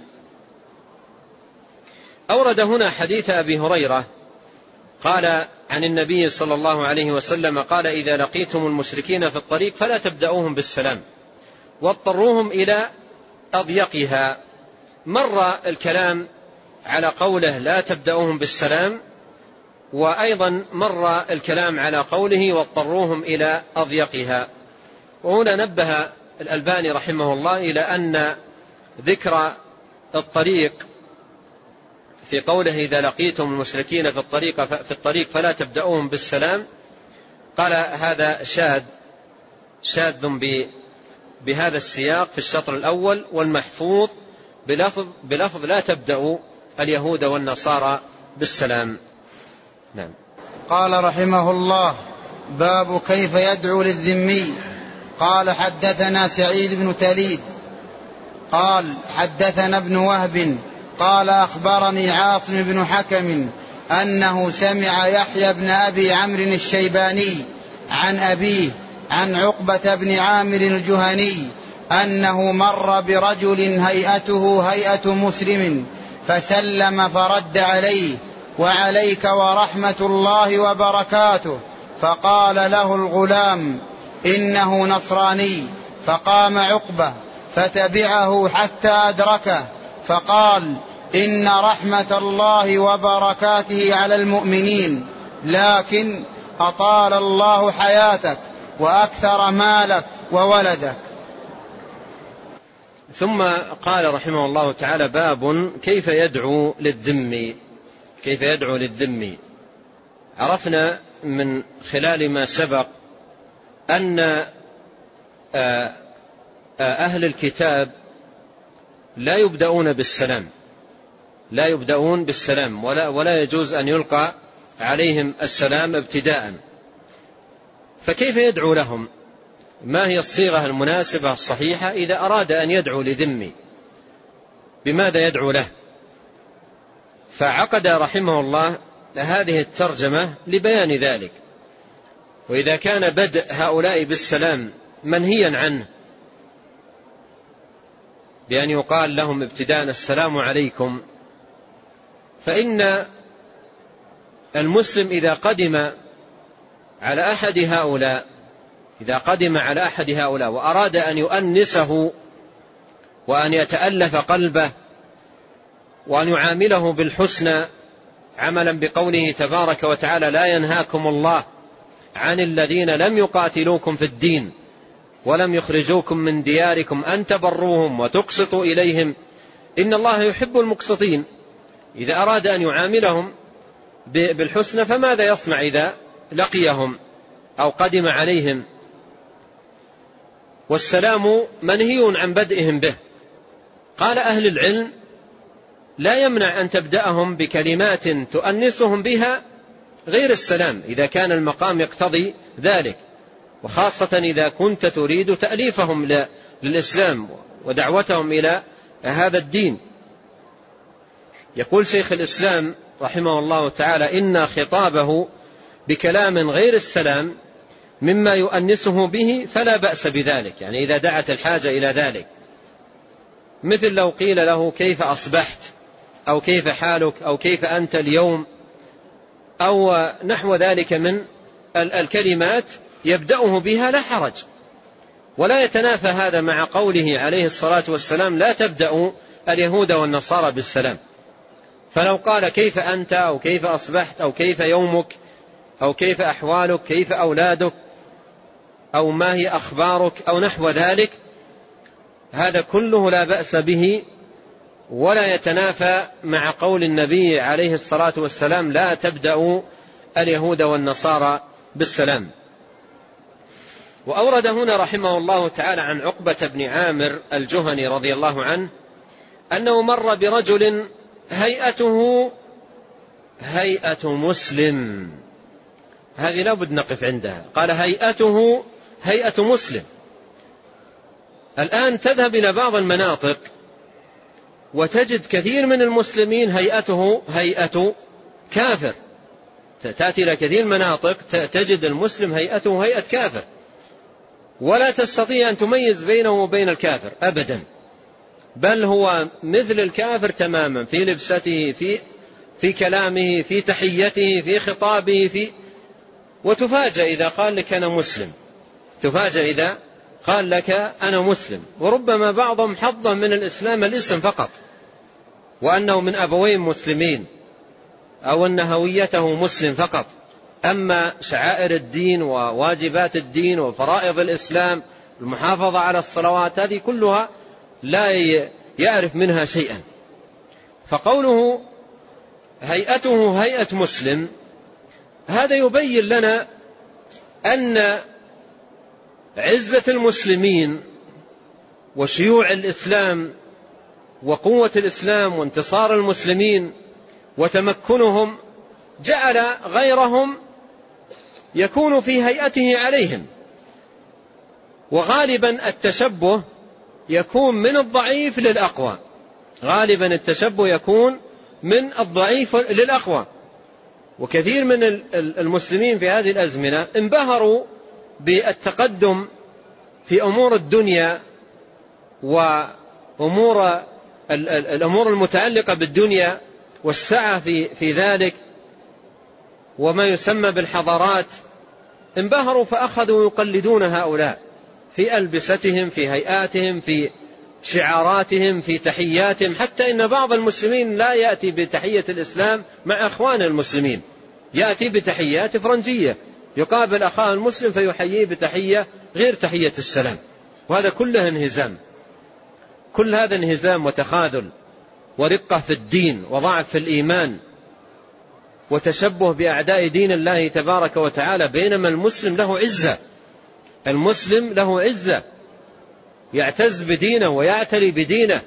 أورد هنا حديث أبي هريرة قال عن النبي صلى الله عليه وسلم قال إذا لقيتم المشركين في الطريق فلا تبدأوهم بالسلام واضطروهم إلى أضيقها. مر الكلام على قوله لا تبدأوهم بالسلام، وأيضا مر الكلام على قوله واضطروهم إلى أضيقها. وهنا نبه الألباني رحمه الله إلى أن ذكر الطريق في قوله إذا لقيتم المشركين في الطريق في الطريق فلا تبدأوهم بالسلام، قال هذا شاذ شاذ بهذا السياق في الشطر الأول، والمحفوظ بلفظ, بلفظ لا تبدأ اليهود والنصارى بالسلام. نعم. قال رحمه الله: باب كيف يدعو للذمي. قال حدثنا سعيد بن تليد قال حدثنا ابن وهب قال أخبرني عاصم بن حكم أنه سمع يحيى بن أبي عمرو الشيباني عن أبيه عن عقبة بن عامر الجهني أنه مر برجل هيئته هيئة مسلم فسلم فرد عليه: وعليك ورحمة الله وبركاته. فقال له الغلام: إنه نصراني. فقام عقبة فتبعه حتى أدركه فقال: إن رحمة الله وبركاته على المؤمنين، لكن أطال الله حياتك وأكثر مالك وولدك. ثم قال رحمه الله تعالى: باب كيف يدعو للذمي. كيف يدعو للذمي. عرفنا من خلال ما سبق أن أهل الكتاب لا يبدأون بالسلام لا يبدأون بالسلام ولا, ولا يجوز أن يلقى عليهم السلام ابتداء. فكيف يدعو لهم؟ ما هي الصيغة المناسبة الصحيحة إذا أراد أن يدعو لذمي؟ بماذا يدعو له؟ فعقد رحمه الله هذه الترجمة لبيان ذلك. وإذا كان بدء هؤلاء بالسلام منهيا عنه بأن يقال لهم ابتداء السلام عليكم، فإن المسلم إذا قدم على أحد هؤلاء إذا قدم على أحد هؤلاء وأراد أن يؤنسه وأن يتألف قلبه وأن يعامله بالحسنى عملا بقوله تبارك وتعالى: لا ينهاكم الله عن الذين لم يقاتلوكم في الدين ولم يخرجوكم من دياركم أن تبروهم وتقسطوا إليهم إن الله يحب المقسطين. إذا أراد أن يعاملهم بالحسنى فماذا يصنع إذا لقيهم أو قدم عليهم؟ والسلام منهي عن بدئهم به. قال أهل العلم: لا يمنع أن تبدأهم بكلمات تؤنسهم بها غير السلام إذا كان المقام يقتضي ذلك، وخاصة إذا كنت تريد تأليفهم للإسلام ودعوتهم إلى هذا الدين. يقول شيخ الإسلام رحمه الله تعالى: إن خطابه بكلام غير السلام مما يؤنسه به فلا بأس بذلك، يعني إذا دعت الحاجة إلى ذلك، مثل لو قيل له: كيف أصبحت؟ أو كيف حالك؟ أو كيف أنت اليوم؟ أو نحو ذلك من الكلمات يبدأه بها لا حرج، ولا يتنافى هذا مع قوله عليه الصلاة والسلام: لا تبدأوا اليهود والنصارى بالسلام. فلو قال: كيف أنت؟ أو كيف أصبحت؟ أو كيف يومك؟ أو كيف أحوالك؟ كيف أولادك؟ أو ما هي أخبارك؟ أو نحو ذلك، هذا كله لا بأس به ولا يتنافى مع قول النبي عليه الصلاة والسلام: لا تبدأوا اليهود والنصارى بالسلام. وأورد هنا رحمه الله تعالى عن عقبة بن عامر الجهني رضي الله عنه أنه مر برجل هيئته هيئة مسلم. هذه لا بد نقف عندها. قال: هيئته هيئة مسلم. الآن تذهب إلى بعض المناطق وتجد كثير من المسلمين هيئته هيئة كافر. تأتي إلى كثير مناطق تجد المسلم هيئته هيئة كافر، ولا تستطيع أن تميز بينه وبين الكافر أبدا، بل هو مثل الكافر تماما في لبسته، في في كلامه، في تحيته، في خطابه، في وتفاجأ إذا قال لك أنا مسلم. تفاجأ إذا قال لك أنا مسلم، وربما بعضهم حظه من الإسلام الاسم فقط، وأنه من أبوين مسلمين، أو أن هويته مسلم فقط، أما شعائر الدين وواجبات الدين وفرائض الإسلام، المحافظة على الصلوات، هذه كلها لا يعرف منها شيئا. فقوله هيئته هيئة مسلم، هذا يبين لنا أن عزة المسلمين وشيوع الإسلام وقوة الإسلام وانتصار المسلمين وتمكنهم جعل غيرهم يكون في هيئته عليهم. وغالبا التشبه يكون من الضعيف للأقوى، غالبا التشبه يكون من الضعيف للأقوى. وكثير من المسلمين في هذه الأزمنة انبهروا بالتقدم في أمور الدنيا وأمور الأمور المتعلقة بالدنيا والسعة في في ذلك وما يسمى بالحضارات، انبهروا فأخذوا يقلدون هؤلاء في ألبستهم، في هيئاتهم، في شعاراتهم، في تحياتهم، حتى إن بعض المسلمين لا يأتي بتحية الإسلام مع أخوان المسلمين، يأتي بتحيات فرنجية، يقابل أخاه المسلم فيحييه بتحية غير تحية السلام. وهذا كله انهزام، كل هذا انهزام وتخاذل ورقة في الدين وضعف في الإيمان وتشبه بأعداء دين الله تبارك وتعالى، بينما المسلم له عزة، المسلم له عزة، يعتز بدينه ويعتلي بدينه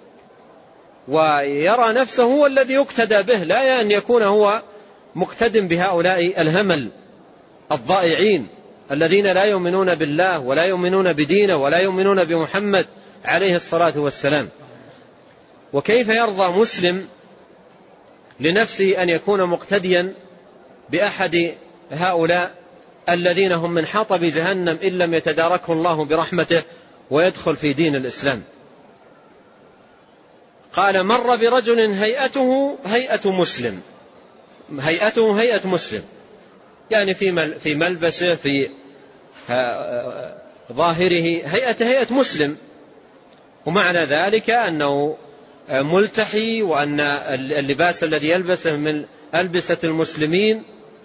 ويرى نفسه هو الذي يقتدى به، لا أن يكون هو مقتدم بهؤلاء الهمل الضائعين الذين لا يؤمنون بالله ولا يؤمنون بدينه ولا يؤمنون بمحمد عليه الصلاة والسلام. وكيف يرضى مسلم لنفسه أن يكون مقتديا بأحد هؤلاء الذين هم من حطب جهنم إن لم يتداركه الله برحمته ويدخل في دين الإسلام؟ قال: مر برجل هيئته هيئة مسلم، هيئته هيئة مسلم، يعني في ملبسه، في ظاهره هيئة هيئة مسلم، ومعنى ذلك أنه ملتحي وأن اللباس الذي يلبسه من ألبسة المسلمين،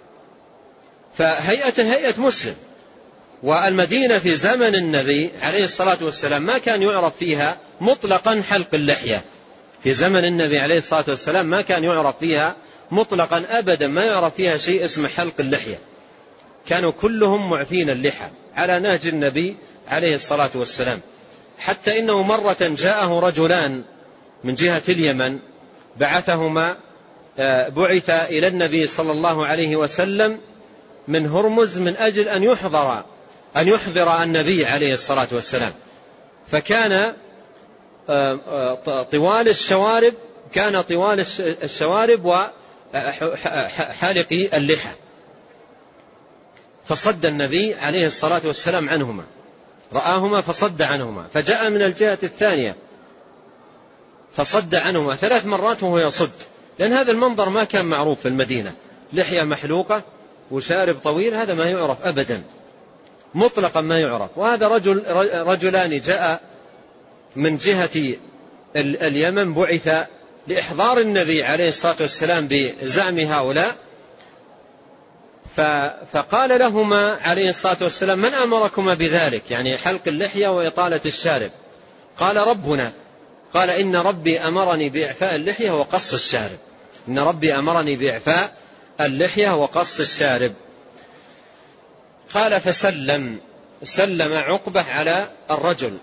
فهيئة هيئة مسلم. والمدينة في زمن النبي عليه الصلاة والسلام ما كان يعرف فيها مطلقا حلق اللحية، في زمن النبي عليه الصلاة والسلام ما كان يعرف فيها مطلقا أبدا، ما يعرف فيها شيء اسمه حلق اللحية، كانوا كلهم معفين اللحى على نهج النبي عليه الصلاة والسلام. حتى إنه مرة جاءه رجلان من جهة اليمن، بعثهما بعث إلى النبي صلى الله عليه وسلم من هرمز من أجل أن يحضر أن يحضر النبي عليه الصلاة والسلام، فكان طوال الشوارب كان طوال الشوارب وحالقي اللحى، فصد النبي عليه الصلاة والسلام عنهما، رآهما فصد عنهما، فجاء من الجهة الثانية فصد عنهما ثلاث مرات وهو يصد، لأن هذا المنظر ما كان معروف في المدينة، لحية محلوقة وشارب طويل، هذا ما يعرف أبدا مطلقا ما يعرف. وهذا رجل رجلان جاء من جهة اليمن، بعث لإحضار النبي عليه الصلاة والسلام بزعم هؤلاء، فقال لهما عليه الصلاة والسلام: من أمركما بذلك؟ يعني حلق اللحية وإطالة الشارب. قال: ربنا. قال: إن ربي أمرني بإعفاء اللحية وقص الشارب، إن ربي أمرني بإعفاء اللحية وقص الشارب. قال: فسلم سلم عقبة على الرجل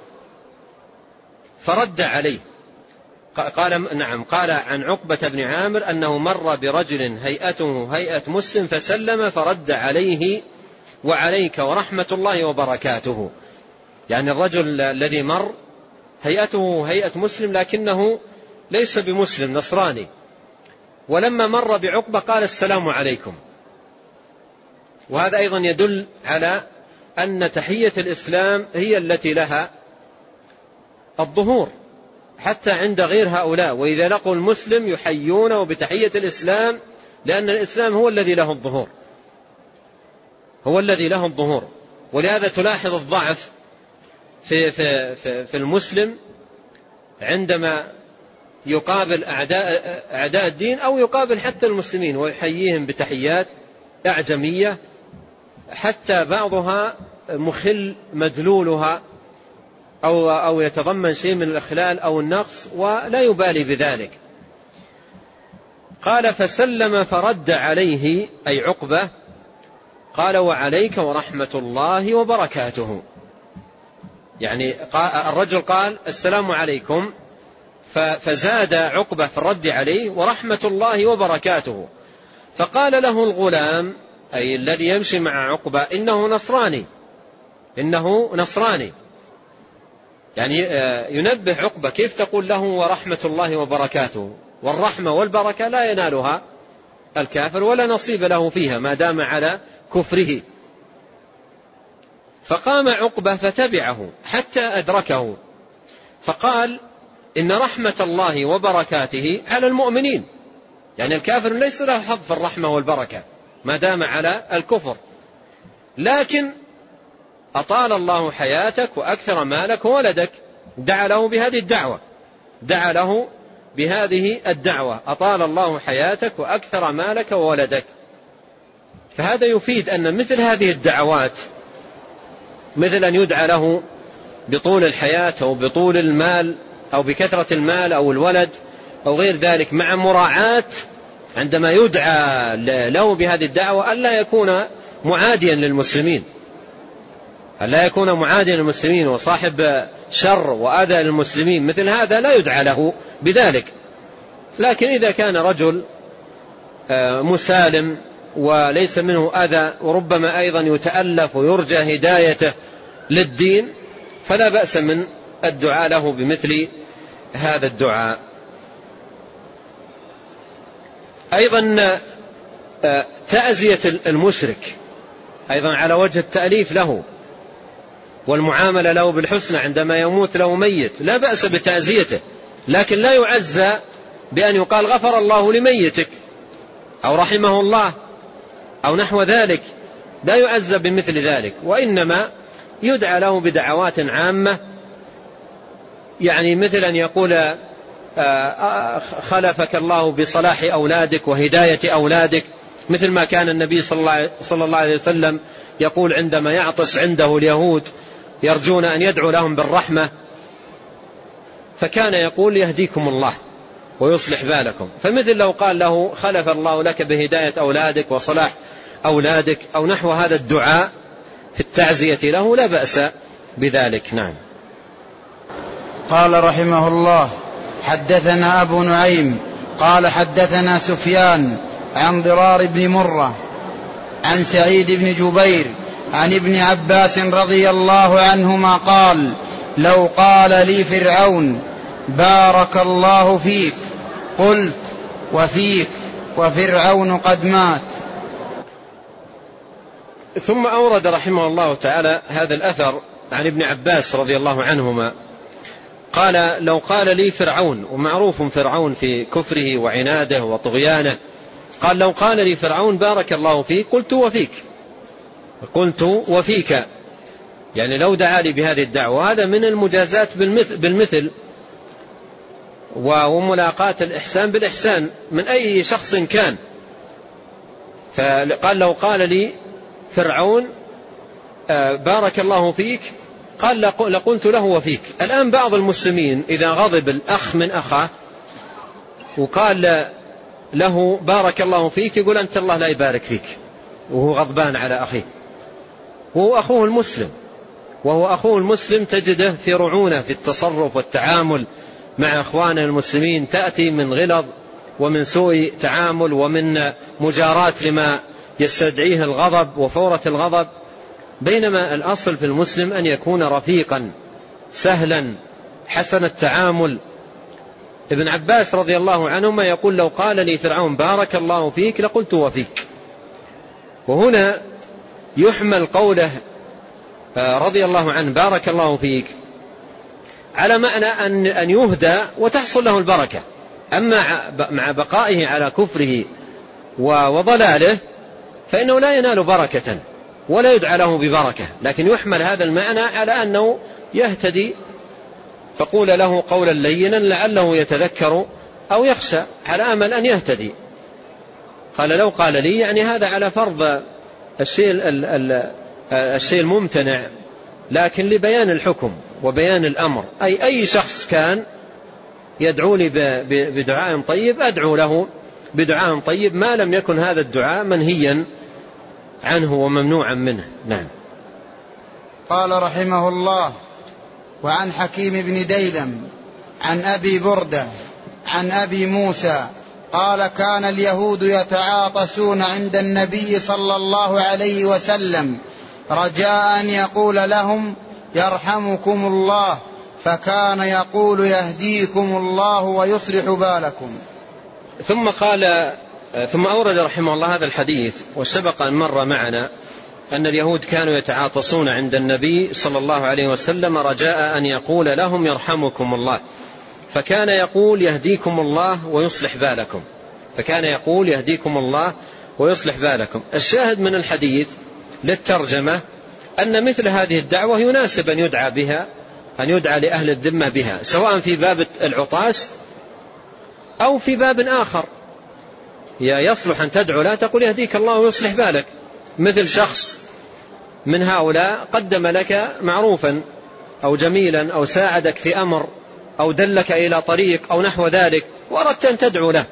فرد عليه. قال: نعم. قال عن عقبة بن عامر أنه مر برجل هيئته هيئة مسلم فسلم فرد عليه: وعليك ورحمة الله وبركاته. يعني الرجل الذي مر هيئته هيئة مسلم لكنه ليس بمسلم، نصراني، ولما مر بعقبة قال: السلام عليكم. وهذا أيضا يدل على أن تحية الإسلام هي التي لها الظهور حتى عند غير هؤلاء، وإذا لقوا المسلم يحيونه بتحية الإسلام، لأن الإسلام هو الذي له الظهور، هو الذي له الظهور. ولهذا تلاحظ الضعف في, في, في, في المسلم عندما يقابل أعداء, أعداء الدين أو يقابل حتى المسلمين ويحييهم بتحيات أعجمية، حتى بعضها مخل مدلولها أو, أو يتضمن شيء من الإخلال أو النقص ولا يبالي بذلك. قال: فسلم فرد عليه أي عقبة، قال: وعليك ورحمة الله وبركاته. يعني الرجل قال السلام عليكم، فزاد عقبة في الرد عليه ورحمة الله وبركاته، فقال له الغلام أي الذي يمشي مع عقبة إنه نصراني، إنه نصراني، يعني ينبه عقبة كيف تقول له ورحمة الله وبركاته، والرحمة والبركة لا ينالها الكافر ولا نصيب له فيها ما دام على كفره. فقام عقبة فتبعه حتى أدركه، فقال إن رحمة الله وبركاته على المؤمنين، يعني الكافر ليس له حظ في الرحمة والبركة ما دام على الكفر، لكن أطال الله حياتك وأكثر مالك وولدك. دعا له بهذه الدعوة، دعا له بهذه الدعوة، أطال الله حياتك وأكثر مالك وولدك. فهذا يفيد أن مثل هذه الدعوات، مثل أن يدعى له بطول الحياة أو بطول المال أو بكثرة المال أو الولد أو غير ذلك، مع مراعاة عندما يدعى له بهذه الدعوة ألا يكون معاديا للمسلمين، ألا يكون معاديا للمسلمين وصاحب شر وأذى للمسلمين، مثل هذا لا يدعى له بذلك. لكن إذا كان رجل مسالم وليس منه أذى وربما أيضا يتألف ويرجى هدايته للدين، فلا بأس من الدعاء له بمثل هذا الدعاء. أيضا تأزية المشرك أيضا على وجه التأليف له والمعاملة له بالحسنى عندما يموت له ميت، لا بأس بتأزيته، لكن لا يعزى بأن يقال غفر الله لميتك أو رحمه الله أو نحو ذلك، لا يعزى بمثل ذلك، وإنما يدعى له بدعوات عامة، يعني مثل أن يقول خلفك الله بصلاح أولادك وهداية أولادك، مثل ما كان النبي صلى الله عليه وسلم يقول عندما يعطس عنده اليهود يرجون أن يدعو لهم بالرحمة، فكان يقول يهديكم الله ويصلح بالكم. فمثل لو قال له خلف الله لك بهداية أولادك وصلاح أولادك أو نحو هذا الدعاء في التعزية له لا بأس بذلك. نعم. قال رحمه الله حدثنا أبو نعيم قال حدثنا سفيان عن ضرار بن مرة عن سعيد بن جبير عن ابن عباس رضي الله عنهما قال لو قال لي فرعون بارك الله فيك قلت وفيك وفرعون قد مات. ثم أورد رحمه الله تعالى هذا الأثر عن ابن عباس رضي الله عنهما قال لو قال لي فرعون، ومعروف فرعون في كفره وعناده وطغيانه، قال لو قال لي فرعون بارك الله فيك قلت وفيك، قلت وفيك، يعني لو دعا لي بهذه الدعوة. هذا من المجازات بالمثل, بالمثل وملاقاة الإحسان بالإحسان من أي شخص كان. فقال لو قال لي فرعون بارك الله فيك قال لقلت له وفيك. الآن بعض المسلمين إذا غضب الأخ من أخاه وقال له بارك الله فيك يقول أنت الله لا يبارك فيك، وهو غضبان على أخيه، وهو أخوه المسلم، وهو أخوه المسلم تجده في رعونة في التصرف والتعامل مع أخوانه المسلمين، تأتي من غلظ ومن سوء تعامل ومن مجاراة لما يستدعيه الغضب وفورة الغضب، بينما الأصل في المسلم أن يكون رفيقا سهلا حسن التعامل. ابن عباس رضي الله عنهما يقول لو قال لي فرعون بارك الله فيك لقلت وفيك. وهنا يحمل قوله رضي الله عنه بارك الله فيك على معنى أن أن يهدى وتحصل له البركة، أما مع بقائه على كفره وضلاله فإنه لا ينال بركة ولا يدعى له ببركة، لكن يحمل هذا المعنى على أنه يهتدي، فقول له قولا لينا لعله يتذكر أو يخشى على أمل أن يهتدي. قال لو قال لي يعني هذا على فرض الشيء, الشيء الممتنع، لكن لبيان الحكم وبيان الأمر، أي أي شخص كان يدعو لي بدعاء طيب أدعو له بدعاء طيب ما لم يكن هذا الدعاء منهيا عنه وممنوعا منه. نعم. قال رحمه الله وعن حكيم بن ديلم عن أبي بردة عن أبي موسى قال كان اليهود يتعاطسون عند النبي صلى الله عليه وسلم رجاء أن يقول لهم يرحمكم الله، فكان يقول يهديكم الله ويصلح بالكم. ثم قال ثم أورد رحمه الله هذا الحديث. وسبق أن مر معنا أن اليهود كانوا يتعاطسون عند النبي صلى الله عليه وسلم رجاء أن يقول لهم يرحمكم الله، فكان يقول يهديكم الله ويصلح بالكم فكان يقول يهديكم الله ويصلح بالكم. الشاهد من الحديث للترجمة أن مثل هذه الدعوة يناسب أن يدعى بها أن يدعى لأهل الذمة بها، سواء في باب العطاس أو في باب آخر. يصلح أن تدعو لا تقول يهديك الله ويصلح بالك، مثل شخص من هؤلاء قدم لك معروفا أو جميلا أو ساعدك في أمر أو دلك إلى طريق أو نحو ذلك وأردت أن تدعو له،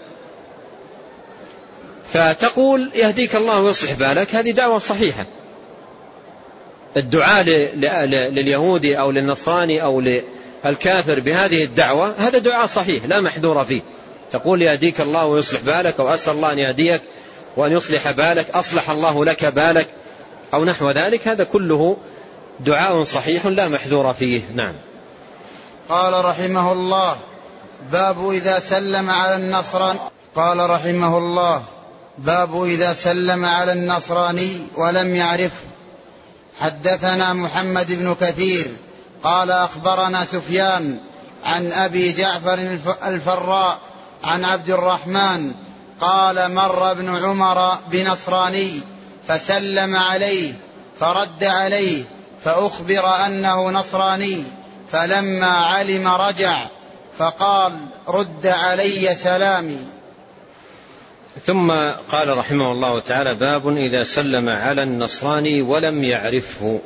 فتقول يهديك الله ويصلح بالك، هذه دعوة صحيحة. الدعاء لليهودي أو للنصراني أو للكافر بهذه الدعوة هذا دعاء صحيح لا محذور فيه. تقول يهديك الله ويصلح بالك، أو أسأل الله أن يهديك وأن يصلح بالك، أصلح الله لك بالك أو نحو ذلك، هذا كله دعاء صحيح لا محذور فيه. نعم. قال رحمه الله باب إذا سلم على النصراني قال رحمه الله باب إذا سلم على النصراني ولم يعرفه. حدثنا محمد بن كثير قال أخبرنا سفيان عن أبي جعفر الفراء عن عبد الرحمن قال مر ابن عمر بنصراني فسلم عليه فرد عليه فأخبر أنه نصراني، فلما علم رجع فقال رد علي سلامي. ثم قال رحمه الله تعالى باب إذا سلم على النصراني ولم يعرفه،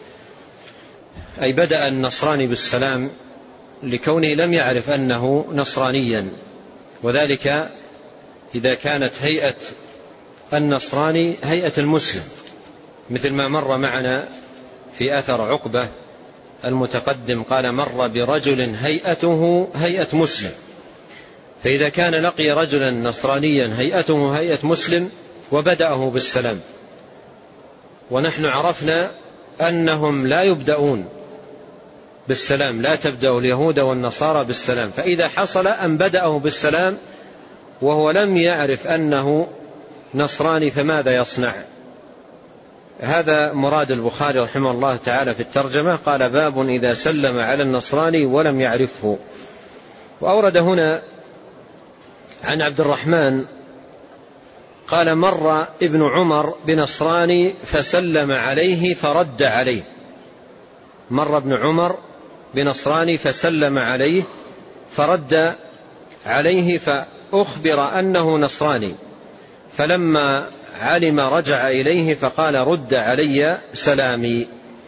أي بدأ النصراني بالسلام لكونه لم يعرف أنه نصرانيا، وذلك إذا كانت هيئة النصراني هيئة المسلم، مثل ما مر معنا في أثر عقبة المتقدم قال مر برجل هيئته هيئة مسلم. فإذا كان لقي رجلا نصرانيا هيئته هيئة مسلم وبدأه بالسلام، ونحن عرفنا أنهم لا يبدأون بالسلام، لا تبدأ اليهود والنصارى بالسلام، فإذا حصل أن بدأه بالسلام وهو لم يعرف أنه نصراني فماذا يصنع؟ هذا مراد البخاري رحمه الله تعالى في الترجمة. قال باب إذا سلم على النصراني ولم يعرفه. وأورد هنا عن عبد الرحمن قال مر ابن عمر بنصراني فسلم عليه فرد عليه. مر ابن عمر بنصراني فسلم عليه فرد عليه فأخبر أنه نصراني، فلما علم رجع إليه فقال رد علي سلامي.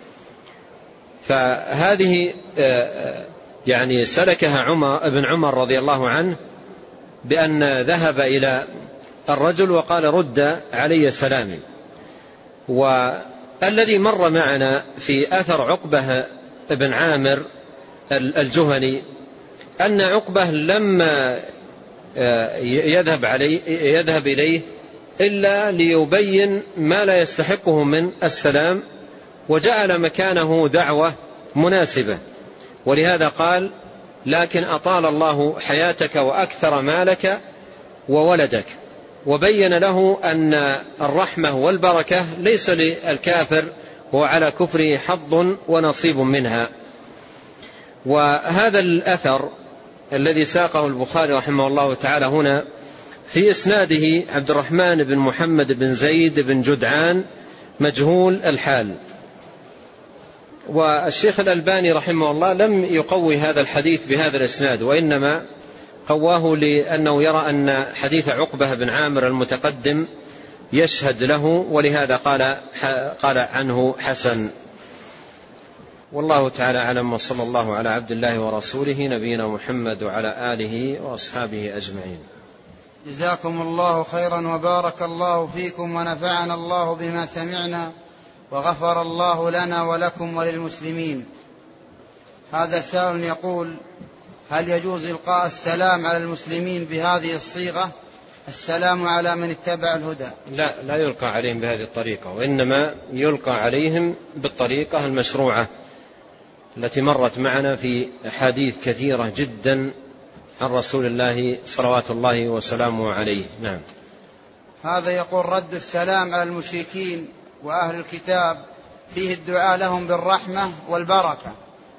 فهذه يعني سلكها عمر ابن عمر رضي الله عنه بأن ذهب إلى الرجل وقال رد علي سلامي. والذي مر معنا في أثر عقبة ابن عامر الجهني أن عقبة لما يذهب, عليه يذهب إليه إلا ليبين ما لا يستحقه من السلام، وجعل مكانه دعوة مناسبة، ولهذا قال لكن أطال الله حياتك وأكثر مالك وولدك، وبين له أن الرحمة والبركة ليس للكافر وعلى كفره حظ ونصيب منها. وهذا الأثر الذي ساقه البخاري رحمه الله تعالى هنا في إسناده عبد الرحمن بن محمد بن زيد بن جدعان مجهول الحال، والشيخ الألباني رحمه الله لم يقوي هذا الحديث بهذا الإسناد، وإنما قواه لأنه يرى أن حديث عقبة بن عامر المتقدم يشهد له، ولهذا قال, قال عنه حسن. والله تعالى أعلم، وصلى الله على عبد الله ورسوله نبينا محمد وعلى آله وأصحابه أجمعين. جزاكم الله خيرا وبارك الله فيكم ونفعنا الله بما سمعنا وغفر الله لنا ولكم وللمسلمين. هذا سائل يقول: هل يجوز إلقاء السلام على المسلمين بهذه الصيغة: السلام على من اتبع الهدى؟ لا، لا يلقى عليهم بهذه الطريقة، وإنما يلقى عليهم بالطريقة المشروعة التي مرت معنا في أحاديث كثيرة جدا عن رسول الله صلوات الله وسلامه عليه. نعم. هذا يقول: رد السلام على المشركين وأهل الكتاب فيه الدعاء لهم بالرحمة والبركة.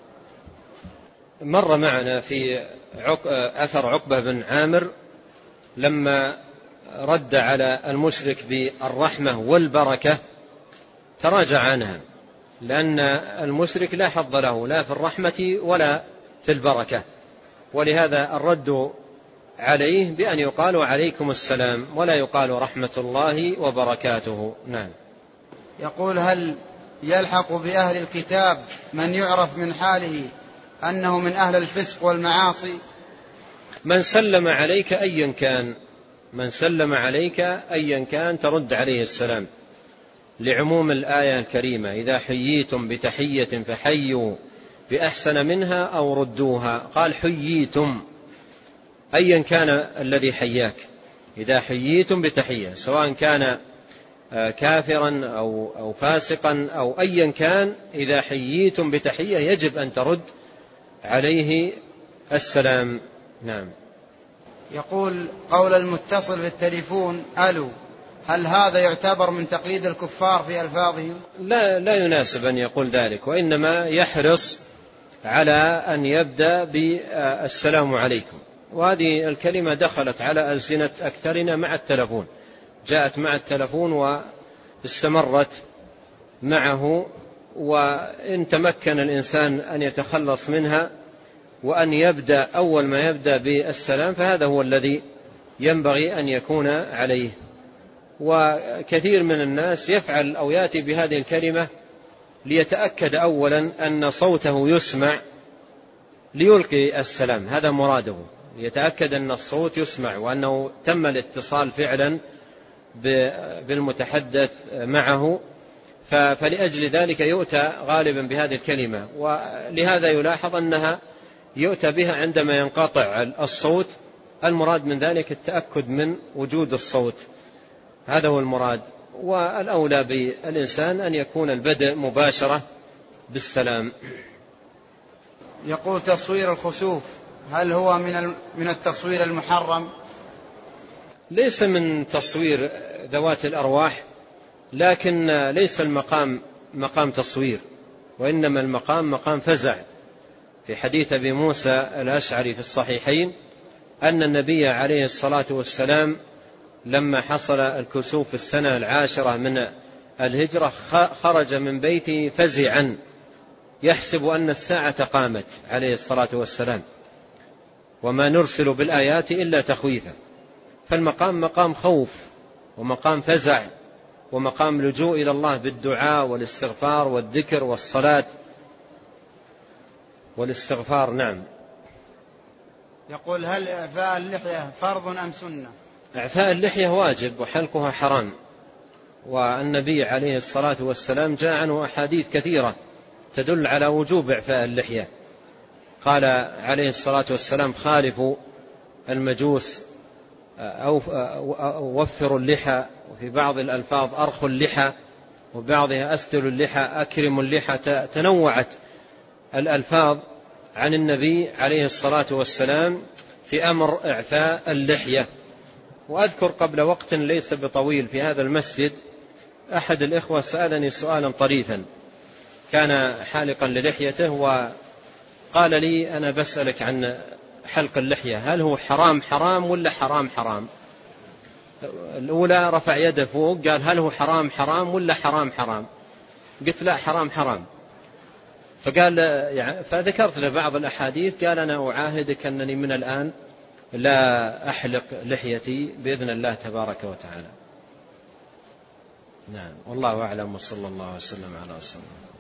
مر معنا في أثر عقبة بن عامر لما رد على المشرك بالرحمة والبركة تراجع عنها، لأن المشرك لا حظ له لا في الرحمة ولا في البركة، ولهذا الرد عليه بأن يقال عليكم السلام ولا يقال رحمة الله وبركاته. نعم. يقول: هل يلحق بأهل الكتاب من يعرف من حاله أنه من أهل الفسق والمعاصي؟ من سلم عليك أيا كان، من سلم عليك أيا كان ترد عليه السلام، لعموم الآية الكريمة: إذا حييتم بتحية فحيوا بأحسن منها أو ردوها. قال حييتم، أيا كان الذي حياك، إذا حييتم بتحية سواء كان كافرا أو, أو فاسقا أو أيا كان، إذا حييتم بتحية يجب أن ترد عليه السلام. نعم. يقول: قول المتصل في التليفون ألو، هل هذا يعتبر من تقليد الكفار في ألفاظهم؟ لا، لا يناسب أن يقول ذلك، وإنما يحرص على أن يبدأ بالسلام عليكم. وهذه الكلمة دخلت على ألسنة أكثرنا مع التلفون، جاءت مع التلفون واستمرت معه، وإن تمكن الإنسان أن يتخلص منها وأن يبدأ أول ما يبدأ بالسلام فهذا هو الذي ينبغي أن يكون عليه. وكثير من الناس يفعل أو يأتي بهذه الكلمة ليتأكد أولا أن صوته يسمع ليلقي السلام، هذا مراده، يتأكد أن الصوت يسمع وأنه تم الاتصال فعلا بالمتحدث معه، فلأجل ذلك يؤتى غالبا بهذه الكلمة. ولهذا يلاحظ أنها يؤتى بها عندما ينقطع الصوت، المراد من ذلك التأكد من وجود الصوت، هذا هو المراد. والأولى بالإنسان أن يكون البدء مباشرة بالسلام. يقول: تصوير الخسوف هل هو من من التصوير المحرم؟ ليس من تصوير ذوات الأرواح، لكن ليس المقام مقام تصوير، وإنما المقام مقام فزع. في حديث أبي موسى الأشعري في الصحيحين أن النبي عليه الصلاة والسلام لما حصل الكسوف في السنة العاشرة من الهجرة خرج من بيته فزعا يحسب أن الساعة قامت عليه الصلاة والسلام، وما نرسل بالآيات إلا تخويفا. فالمقام مقام خوف ومقام فزع ومقام لجوء إلى الله بالدعاء والاستغفار والذكر والصلاة والاستغفار. نعم. يقول: هل إعفاء اللحية فرض أم سنة؟ إعفاء اللحية واجب وحلقها حرام، والنبي عليه الصلاة والسلام جاء عنه أحاديث كثيرة تدل على وجوب إعفاء اللحية. قال عليه الصلاة والسلام: خالفوا المجوس أو وفروا اللحى، وفي بعض الألفاظ أرخوا اللحى، وبعضها أسدلوا اللحى، أكرموا اللحى. تنوعت الألفاظ عن النبي عليه الصلاة والسلام في أمر إعفاء اللحية. وأذكر قبل وقت ليس بطويل في هذا المسجد أحد الإخوة سألني سؤالا طريفا، كان حالقا للحيته وقال لي: أنا بسألك عن حلق اللحية، هل هو حرام حرام ولا حرام حرام؟ الأولى رفع يده فوق قال: هل هو حرام حرام ولا حرام حرام؟ قلت: لا، حرام حرام. فقال يعني فذكرت له بعض الأحاديث، قال: أنا أعاهدك أنني من الآن لا أحلق لحيتي بإذن الله تبارك وتعالى. نعم، والله أعلم، وصلى الله وسلم على رسول الله.